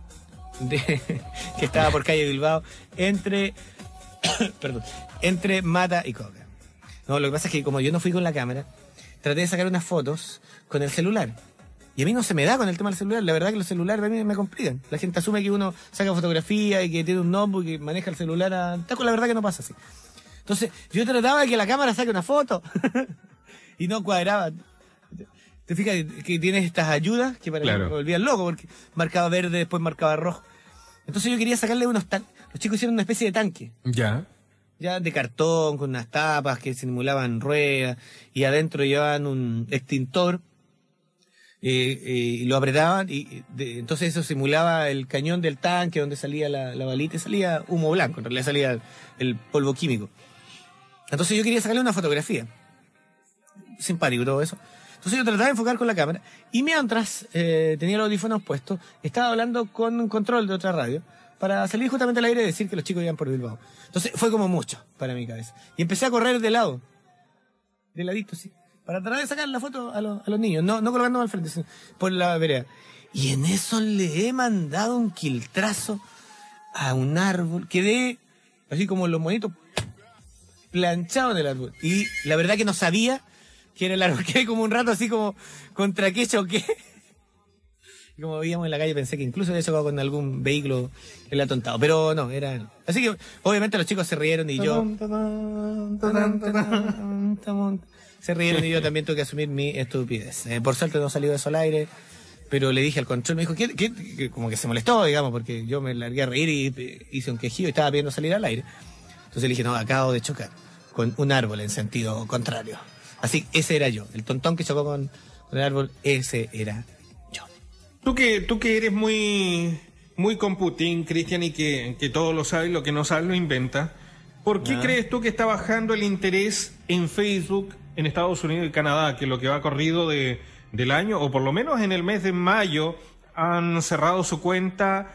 que estaba por calle Bilbao entre Mata y Coca. No, lo que pasa es que como yo no fui con la cámara, traté de sacar unas fotos con el celular. Y a mí no se me da con el tema del celular. La verdad que los celulares a mí me complican. La gente asume que uno saca fotografía y que tiene un notebook y maneja el celular a taco. La verdad que no pasa así. Entonces, yo trataba de que la cámara saque una foto. Y no cuadraba. ¿Te fijas que tienes estas ayudas que para Claro. mí me volvían loco? Porque marcaba verde, después marcaba rojo. Entonces yo quería sacarle unos tanques. Los chicos hicieron una especie de tanque. Ya. Ya de cartón, con unas tapas que simulaban ruedas. Y adentro llevaban un extintor. Y lo apretaban. Entonces eso simulaba el cañón del tanque donde salía la balita y salía humo blanco. En realidad salía el polvo químico. Entonces yo quería sacarle una fotografía. Simpático y todo eso. Entonces yo trataba de enfocar con la cámara y mientras tenía los audífonos puestos, estaba hablando con un control de otra radio para salir justamente al aire y decir que los chicos iban por Bilbao. Entonces fue como mucho para mi cabeza. Y empecé a correr de lado, de ladito, sí, para tratar de sacar la foto a los niños, no colocándome al frente, sino por la vereda. Y en eso le he mandado un quiltrazo a un árbol. Quedé así como los monitos planchado en el árbol. Y la verdad que no sabía que era el árbol. Quedé como un rato así como contra qué choqué. Y como veíamos en la calle pensé que incluso había chocado con algún vehículo el atontado. Pero no, era él. Así que obviamente los chicos se rieron y yo... Se rieron y yo también tuve que asumir mi estupidez. Por suerte no salió eso al aire. Pero le dije al control, me dijo que como que se molestó, digamos, porque yo me largué a reír y hice un quejido y estaba pidiendo salir al aire. Entonces le dije, no, acabo de chocar con un árbol en sentido contrario. Así, ese era yo. El tontón que chocó con el árbol, ese era yo. Tú que eres muy con Putin, Cristian, y que todo lo sabes, lo que no sabes lo inventa. ¿Por qué crees tú que está bajando el interés en Facebook en Estados Unidos y Canadá, que lo que va corrido del año, o por lo menos en el mes de mayo, han cerrado su cuenta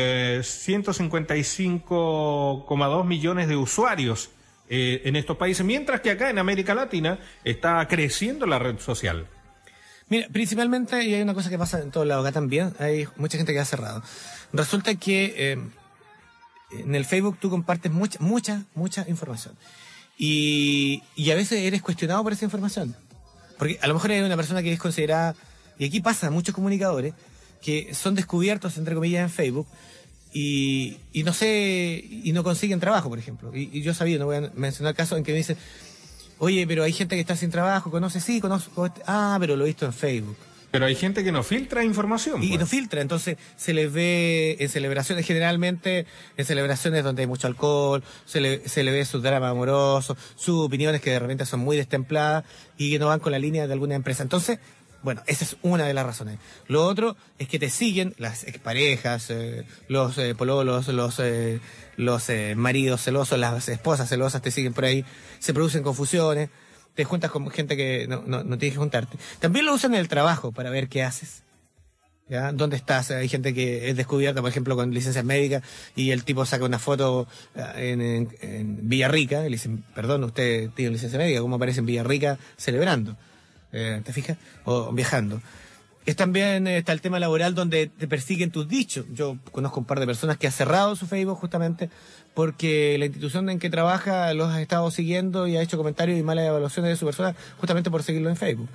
155,2 millones de usuarios en estos países, mientras que acá en América Latina está creciendo la red social? Mira, principalmente, y hay una cosa que pasa en todos lados, acá también, hay mucha gente que ha cerrado. Resulta que en el Facebook tú compartes mucha información. Y a veces eres cuestionado por esa información. Porque a lo mejor hay una persona que es considerada, y aquí pasa muchos comunicadores, que son descubiertos, entre comillas, en Facebook, y no sé, y no consiguen trabajo, por ejemplo. Y yo sabía, no voy a mencionar casos en que me dicen, oye, pero hay gente que está sin trabajo, conozco, pero lo he visto en Facebook. Pero hay gente que no filtra información. Y pues. no filtra, entonces se les ve en celebraciones, generalmente en celebraciones donde hay mucho alcohol, se le ve su drama amoroso, sus opiniones que de repente son muy destempladas y que no van con la línea de alguna empresa. Entonces, bueno, esa es una de las razones. Lo otro es que te siguen las exparejas, los pololos, los maridos celosos, las esposas celosas te siguen por ahí, se producen confusiones. Te juntas con gente que no tienes que juntarte. También lo usan en el trabajo para ver qué haces. ¿Ya? ¿Dónde estás? Hay gente que es descubierta, por ejemplo, con licencias médicas y el tipo saca una foto en Villarrica y le dicen, perdón, usted tiene licencia médica, ¿cómo aparece en Villarrica celebrando? ¿Te fijas? O viajando. También está el tema laboral donde te persiguen tus dichos. Yo conozco un par de personas que ha cerrado su Facebook justamente porque la institución en que trabaja los ha estado siguiendo y ha hecho comentarios y malas evaluaciones de su persona justamente por seguirlo en Facebook.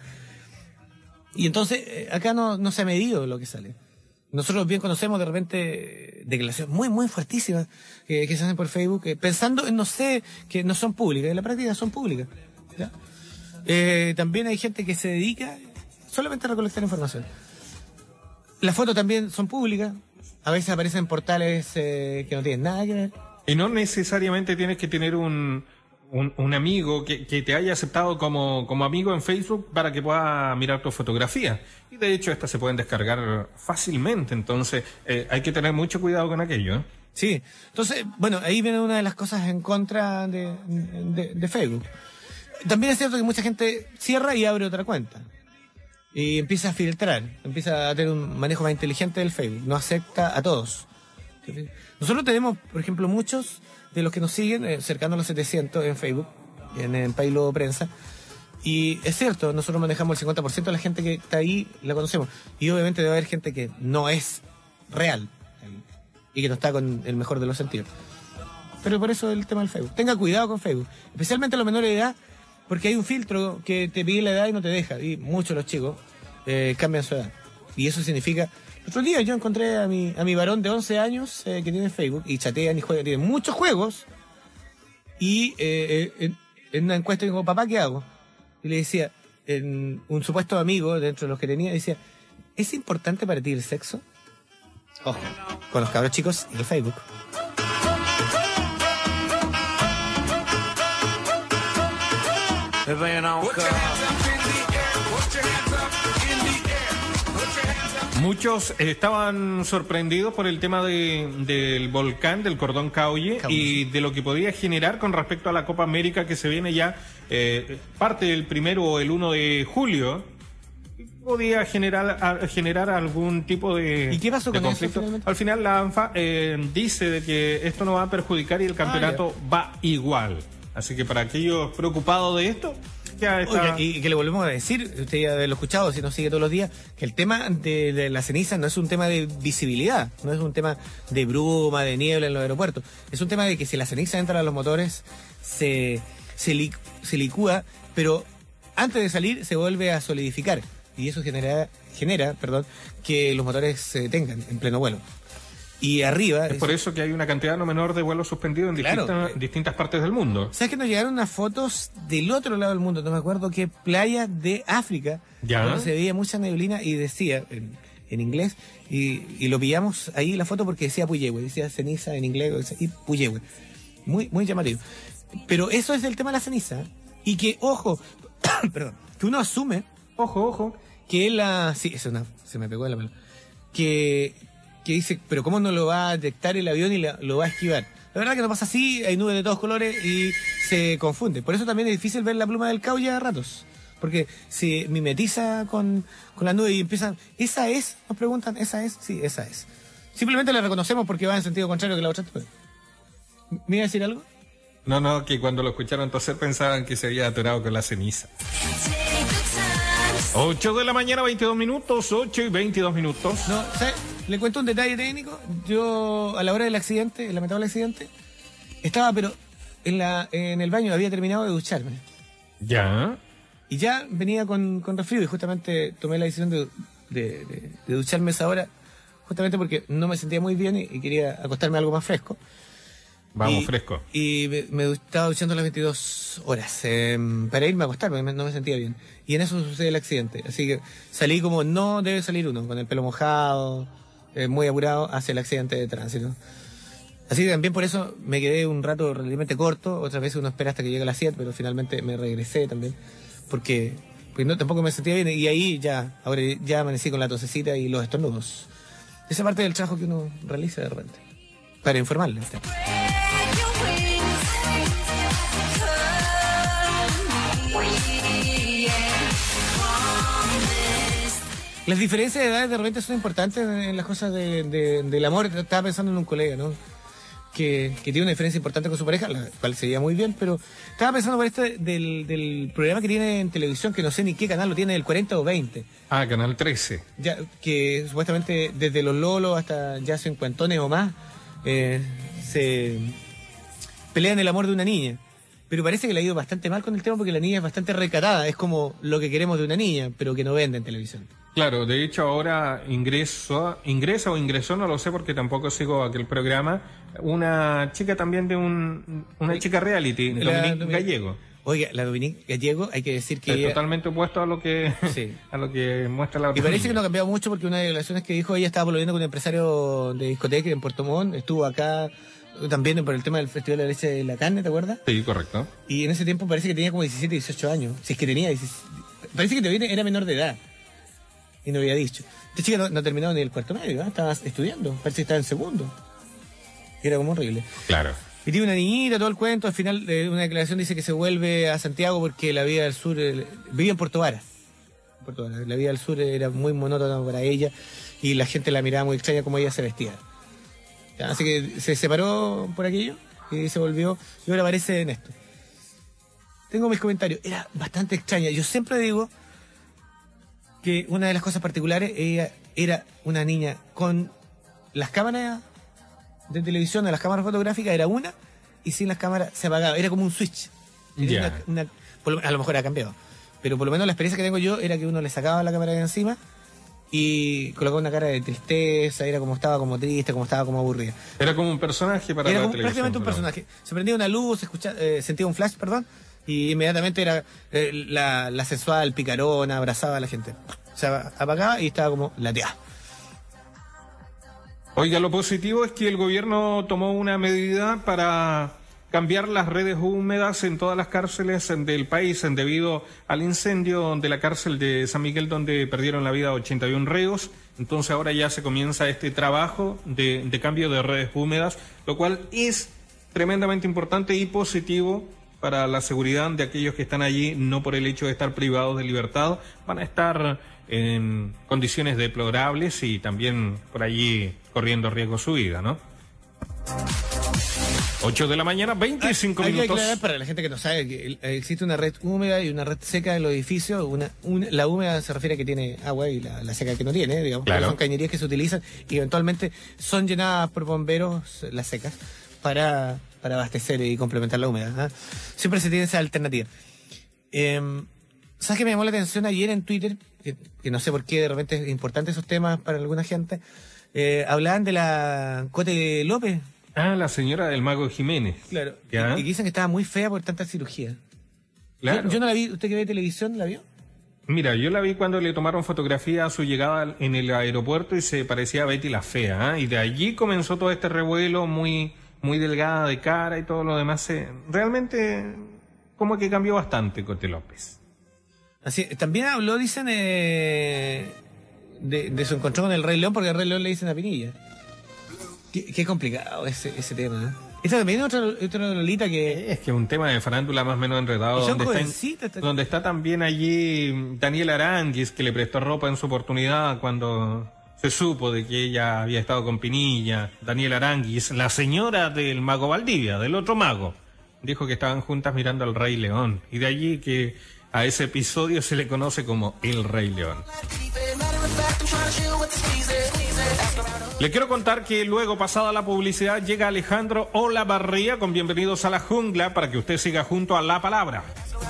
Y entonces acá no se ha medido lo que sale. Nosotros bien conocemos de repente declaraciones muy fuertísimas que se hacen por Facebook pensando en, no sé, que no son públicas, en la práctica son públicas. ¿Ya? También hay gente que se dedica solamente a recolectar información. Las fotos también son públicas. A veces aparecen en portales que no tienen nada que ver. Y no necesariamente tienes que tener un amigo que te haya aceptado como amigo en Facebook para que pueda mirar tu fotografía. Y de hecho estas se pueden descargar fácilmente. Entonces hay que tener mucho cuidado con aquello, ¿eh? Sí. Entonces, bueno, ahí viene una de las cosas en contra de Facebook. También es cierto que mucha gente cierra y abre otra cuenta. Y empieza a filtrar, empieza a tener un manejo más inteligente del Facebook, no acepta a todos. Nosotros tenemos, por ejemplo, muchos de los que nos siguen, cercanos a los 700 en Facebook, en País Lobo Prensa, y es cierto, nosotros manejamos el 50% de la gente que está ahí, la conocemos, y obviamente debe haber gente que no es real, y que no está con el mejor de los sentidos. Pero por eso el tema del Facebook. Tenga cuidado con Facebook, especialmente a los menores de edad, porque hay un filtro que te pide la edad y no te deja. Y muchos de los chicos cambian su edad. Y eso significa... El otro día yo encontré a mi varón de 11 años que tiene Facebook y chatean y juegan. Tiene muchos juegos. Y en una encuesta dijo, papá, ¿qué hago? Y le decía, un supuesto amigo dentro de los que tenía, decía, ¿es importante para ti el sexo? Ojo, con los cabros chicos y el Facebook. Put your hands up in the air, put your hands up in the air, put Muchos estaban sorprendidos por el tema del volcán, del cordón Caulle, y de lo que podía generar con respecto a la Copa América que se viene ya, parte el 1 o el 1 de julio. Podía generar algún tipo de, ¿Y qué pasó de con eso, conflicto. finalmente? Al final la ANFA dice de que esto no va a perjudicar y el campeonato va igual. Así que para aquellos preocupados de esto, ya está. Oiga, y que le volvemos a decir, usted ya lo ha escuchado, si nos sigue todos los días, que el tema de la ceniza no es un tema de visibilidad, no es un tema de bruma, de niebla en los aeropuertos. Es un tema de que si la ceniza entra a los motores, se licúa, pero antes de salir se vuelve a solidificar. Y eso genera que los motores se detengan en pleno vuelo. Y arriba... Es por eso que hay una cantidad no menor de vuelos suspendidos en Claro. distintas partes del mundo. ¿Sabes que nos llegaron unas fotos del otro lado del mundo? No me acuerdo qué playa de África, Ya. donde se veía mucha neblina y decía en inglés, y lo pillamos ahí la foto porque decía Puyehue, decía ceniza en inglés y Puyehue. Muy, muy llamativo. Pero eso es el tema de la ceniza. Y que, ojo, perdón, que uno asume Ojo. que sí, se me pegó en la mano, que dice, pero ¿cómo no lo va a detectar el avión y lo va a esquivar? La verdad que no pasa así, hay nubes de todos colores y se confunde. Por eso también es difícil ver la pluma del Caulle a ratos, porque se mimetiza con la nube y empiezan, ¿esa es? Nos preguntan, ¿esa es? Sí, esa es. Simplemente la reconocemos porque va en sentido contrario que la otra. ¿Me iba a decir algo? No, que cuando lo escucharon toser pensaban que se había atorado con la ceniza. 8 de la mañana, 22 minutos, 8 y 22 minutos. No, ¿sabes? Le cuento un detalle técnico. Yo, a la hora del accidente, el lamentable accidente, estaba, pero en el baño había terminado de ducharme. Ya. Y ya venía con resfrío y justamente tomé la decisión de ducharme esa hora, justamente porque no me sentía muy bien y quería acostarme algo más fresco. Vamos, fresco. Y me estaba duchando a las 22 horas para irme a acostar, porque no me sentía bien. Y en eso sucede el accidente. Así que salí como no debe salir uno, con el pelo mojado, muy apurado hacia el accidente de tránsito. Así que también por eso me quedé un rato relativamente corto. Otras veces uno espera hasta que llegue a las 7, pero finalmente me regresé también. Porque no, tampoco me sentía bien. Y ahí ahora ya amanecí con la tosecita y los estornudos. Esa parte del trabajo que uno realiza de repente. Para informarle a usted. Las diferencias de edades de repente son importantes en las cosas del amor. Estaba pensando en un colega, ¿no? Que tiene una diferencia importante con su pareja, la cual se lleva muy bien, pero estaba pensando por del programa que tiene en televisión, que no sé ni qué canal lo tiene, el 40 o 20. Ah, Canal 13. Ya, que supuestamente desde los lolos hasta ya cincuentones o más, se pelean el amor de una niña. Pero parece que le ha ido bastante mal con el tema porque la niña es bastante recatada. Es como lo que queremos de una niña, pero que no vende en televisión. Claro, de hecho ahora ingresa o ingresó, no lo sé porque tampoco sigo aquel programa, una chica también de una chica reality, Dominique Gallego. Oiga, la Dominique Gallego, hay que decir que... Es totalmente opuesto a lo que Sí. a lo que muestra la otra Y parece niña. que no ha cambiado mucho porque una de las declaraciones que dijo, ella estaba volviendo con un empresario de discoteca en Puerto Montt, estuvo acá también por el tema del Festival de la Leche de la Carne, ¿te acuerdas? Sí, correcto. Y en ese tiempo parece que tenía como 17, 18 años. Si es que tenía 17, parece que todavía era menor de edad. Y no había dicho. Esta chica no terminó ni el cuarto medio, ¿eh? Estaba estudiando, parece que estaba en segundo. Era como horrible. Claro. Y tiene una niñita, todo el cuento. Al final de una declaración dice que se vuelve a Santiago porque la vida del sur... vivía en Puerto Varas. La vida del sur era muy monótona para ella y la gente la miraba muy extraña como ella se vestía. Ya, así que se separó por aquello y se volvió y ahora aparece en esto. Tengo mis comentarios. Era bastante extraña. Yo siempre digo que una de las cosas particulares, ella era una niña con las cámaras de televisión, las cámaras fotográficas era una, y sin las cámaras se apagaba. Era como un switch. Era Ya. a lo mejor ha cambiado. Pero por lo menos la experiencia que tengo yo era que uno le sacaba la cámara de encima y colocaba una cara de tristeza, era como estaba como triste, como estaba como aburrida. Era como un personaje para Era la como televisión. prácticamente un ¿no? personaje. Se prendía una luz, sentía un flash, y inmediatamente era la sensual, picarona, abrazaba a la gente. Se apagaba y estaba como lateada. Oiga, lo positivo es que el gobierno tomó una medida para cambiar las redes húmedas en todas las cárceles del país debido al incendio de la cárcel de San Miguel, donde perdieron la vida 81 reos. Entonces ahora ya se comienza este trabajo de cambio de redes húmedas, lo cual es tremendamente importante y positivo para la seguridad de aquellos que están allí, no por el hecho de estar privados de libertad, van a estar en condiciones deplorables y también por allí corriendo riesgo su vida, ¿no? 8 de la mañana, 25 Hay que minutos. aclarar para la gente que no sabe que existe una red húmeda y una red seca en los edificios. La húmeda se refiere a que tiene agua y la seca que no tiene, digamos. Claro. Son cañerías que se utilizan y eventualmente son llenadas por bomberos, las secas, para abastecer y complementar la húmeda. ¿Ah? Siempre se tiene esa alternativa. ¿Sabes qué me llamó la atención ayer en Twitter? Que no sé por qué de repente es importante esos temas para alguna gente. Hablaban de la Cote López. Ah, la señora del Mago Jiménez. Claro. ¿Ya? Y dicen que estaba muy fea por tanta cirugía. Claro. Yo no la vi. ¿Usted que ve televisión la vio? Mira, yo la vi cuando le tomaron fotografía a su llegada en el aeropuerto y se parecía a Betty la Fea, ¿eh? Y de allí comenzó todo este revuelo, muy delgada de cara y todo lo demás. Realmente como que cambió bastante Cote López. Así, también habló, dicen, de su encuentro con el Rey León, porque al Rey León le dicen a Pinilla. Qué complicado ese tema, ¿eh? Esta también es otra Lolita que... Es que es un tema de farándula más o menos enredado, Y son donde jovencitas. donde está también allí Daniel Aranguis, que le prestó ropa en su oportunidad cuando se supo de que ella había estado con Pinilla. Daniel Aranguis, la señora del Mago Valdivia, del otro mago, dijo que estaban juntas mirando al Rey León. Y de allí que a ese episodio se le conoce como el Rey León. Le quiero contar que luego, pasada la publicidad, llega Alejandro Olavarría con Bienvenidos a la Jungla para que usted siga junto a la palabra.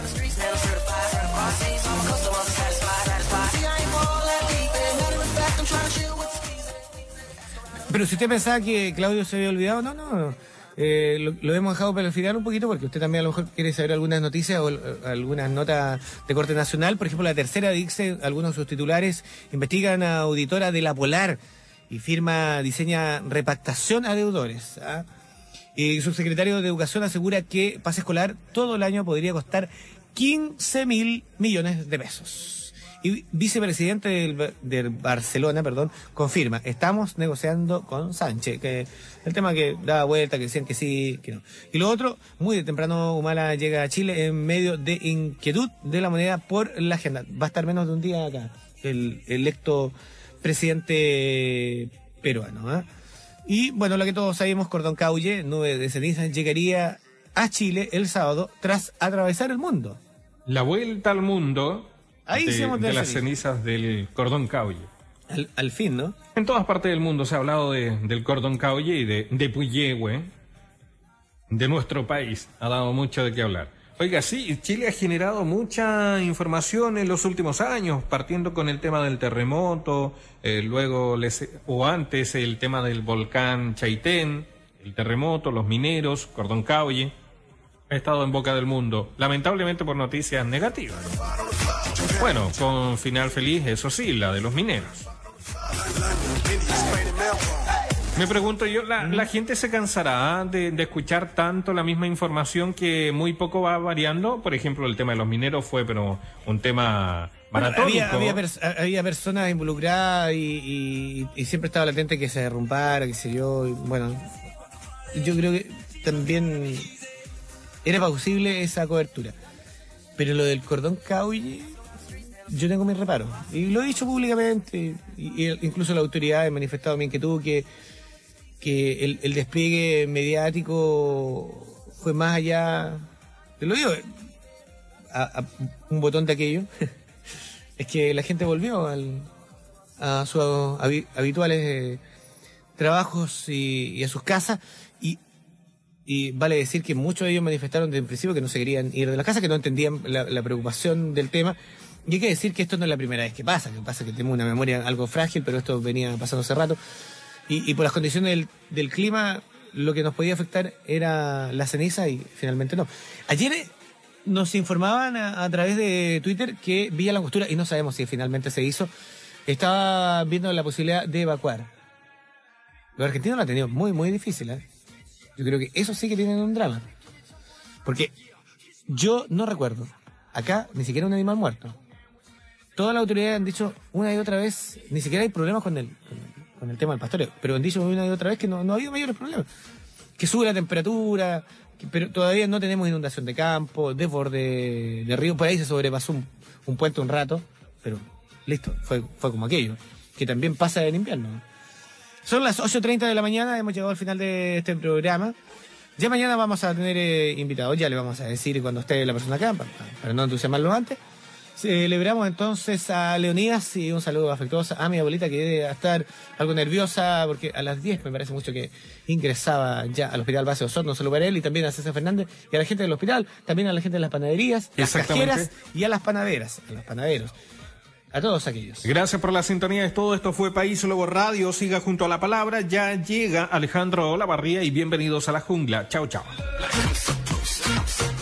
Pero si usted pensaba que Claudio se había olvidado, no. Lo hemos dejado para el final un poquito porque usted también a lo mejor quiere saber algunas noticias o algunas notas de corte nacional. Por ejemplo, la tercera dice, algunos de sus titulares investigan a auditora de la Polar y diseña repactación a deudores. ¿Ah? Y el subsecretario de Educación asegura que pase escolar todo el año podría costar 15.000 millones de pesos. Y vicepresidente del Barcelona, confirma, estamos negociando con Sánchez, que el tema que daba vuelta, que decían que sí, que no. Y lo otro, muy de temprano Humala llega a Chile en medio de inquietud de la moneda por la agenda. Va a estar menos de un día acá, el electo presidente peruano. ¿Eh? Y bueno, lo que todos sabemos, Cordón Caulle, nube de cenizas, llegaría a Chile el sábado tras atravesar el mundo. La vuelta al mundo... Ahí de las cenizas del Cordón Caulle. Al fin, ¿no? En todas partes del mundo se ha hablado del Cordón Caulle y de Puyehue, de nuestro país. Ha dado mucho de qué hablar. Oiga, sí, Chile ha generado mucha información en los últimos años, partiendo con el tema del terremoto, antes el tema del volcán Chaitén, el terremoto, los mineros, Cordón Caulle. Ha estado en boca del mundo, lamentablemente por noticias negativas. Bueno, con final feliz, eso sí, la de los mineros. Me pregunto yo, ¿la gente se cansará de escuchar tanto la misma información que muy poco va variando? Por ejemplo, el tema de los mineros fue pero un tema maratónico. Había personas involucradas y siempre estaba latente que se derrumbara, qué sé yo. Y bueno, yo creo que también era posible esa cobertura. Pero lo del Cordón Caulle, yo tengo mis reparos. Y lo he dicho públicamente, y incluso la autoridad ha manifestado mi inquietud que el despliegue mediático fue más allá, te lo digo, a un botón de aquello. Es que la gente volvió a sus habituales trabajos y a sus casas, y vale decir que muchos de ellos manifestaron desde el principio que no se querían ir de la casa, que no entendían la preocupación del tema. Y hay que decir que esto no es la primera vez que pasa que tenemos una memoria algo frágil, pero esto venía pasando hace rato. Y por las condiciones del clima, lo que nos podía afectar era la ceniza y finalmente no. Ayer nos informaban a través de Twitter que Villa Langostura, y no sabemos si finalmente se hizo, estaba viendo la posibilidad de evacuar. Los argentinos lo han tenido muy, muy difícil, ¿eh? Yo creo que eso sí que tienen un drama. Porque yo no recuerdo acá ni siquiera un animal muerto. Todas las autoridades han dicho una y otra vez, ni siquiera hay problemas con el tema del pastoreo, pero han dicho una y otra vez que no ha habido mayores problemas. Que sube la temperatura, pero todavía no tenemos inundación de campo, desborde de río. Por ahí se sobrepasó un puente un rato, pero listo, fue como aquello, que también pasa en invierno. Son las 8:30 de la mañana, hemos llegado al final de este programa. Ya mañana vamos a tener invitados, ya le vamos a decir cuando esté la persona acá, para no entusiasmarlos antes. Celebramos entonces a Leonidas y un saludo afectuoso a mi abuelita, que debe estar algo nerviosa porque a las 10 me parece mucho que ingresaba ya al Hospital Base Osorno. Un saludo para él y también a César Fernández y a la gente del hospital, también a la gente de las panaderías, las cajeras y a las panaderas, a los panaderos. A todos aquellos. Gracias por la sintonía de todo. Esto fue País Lobo Radio. Siga junto a la palabra. Ya llega Alejandro Olavarría y bienvenidos a la jungla. Chao, chao.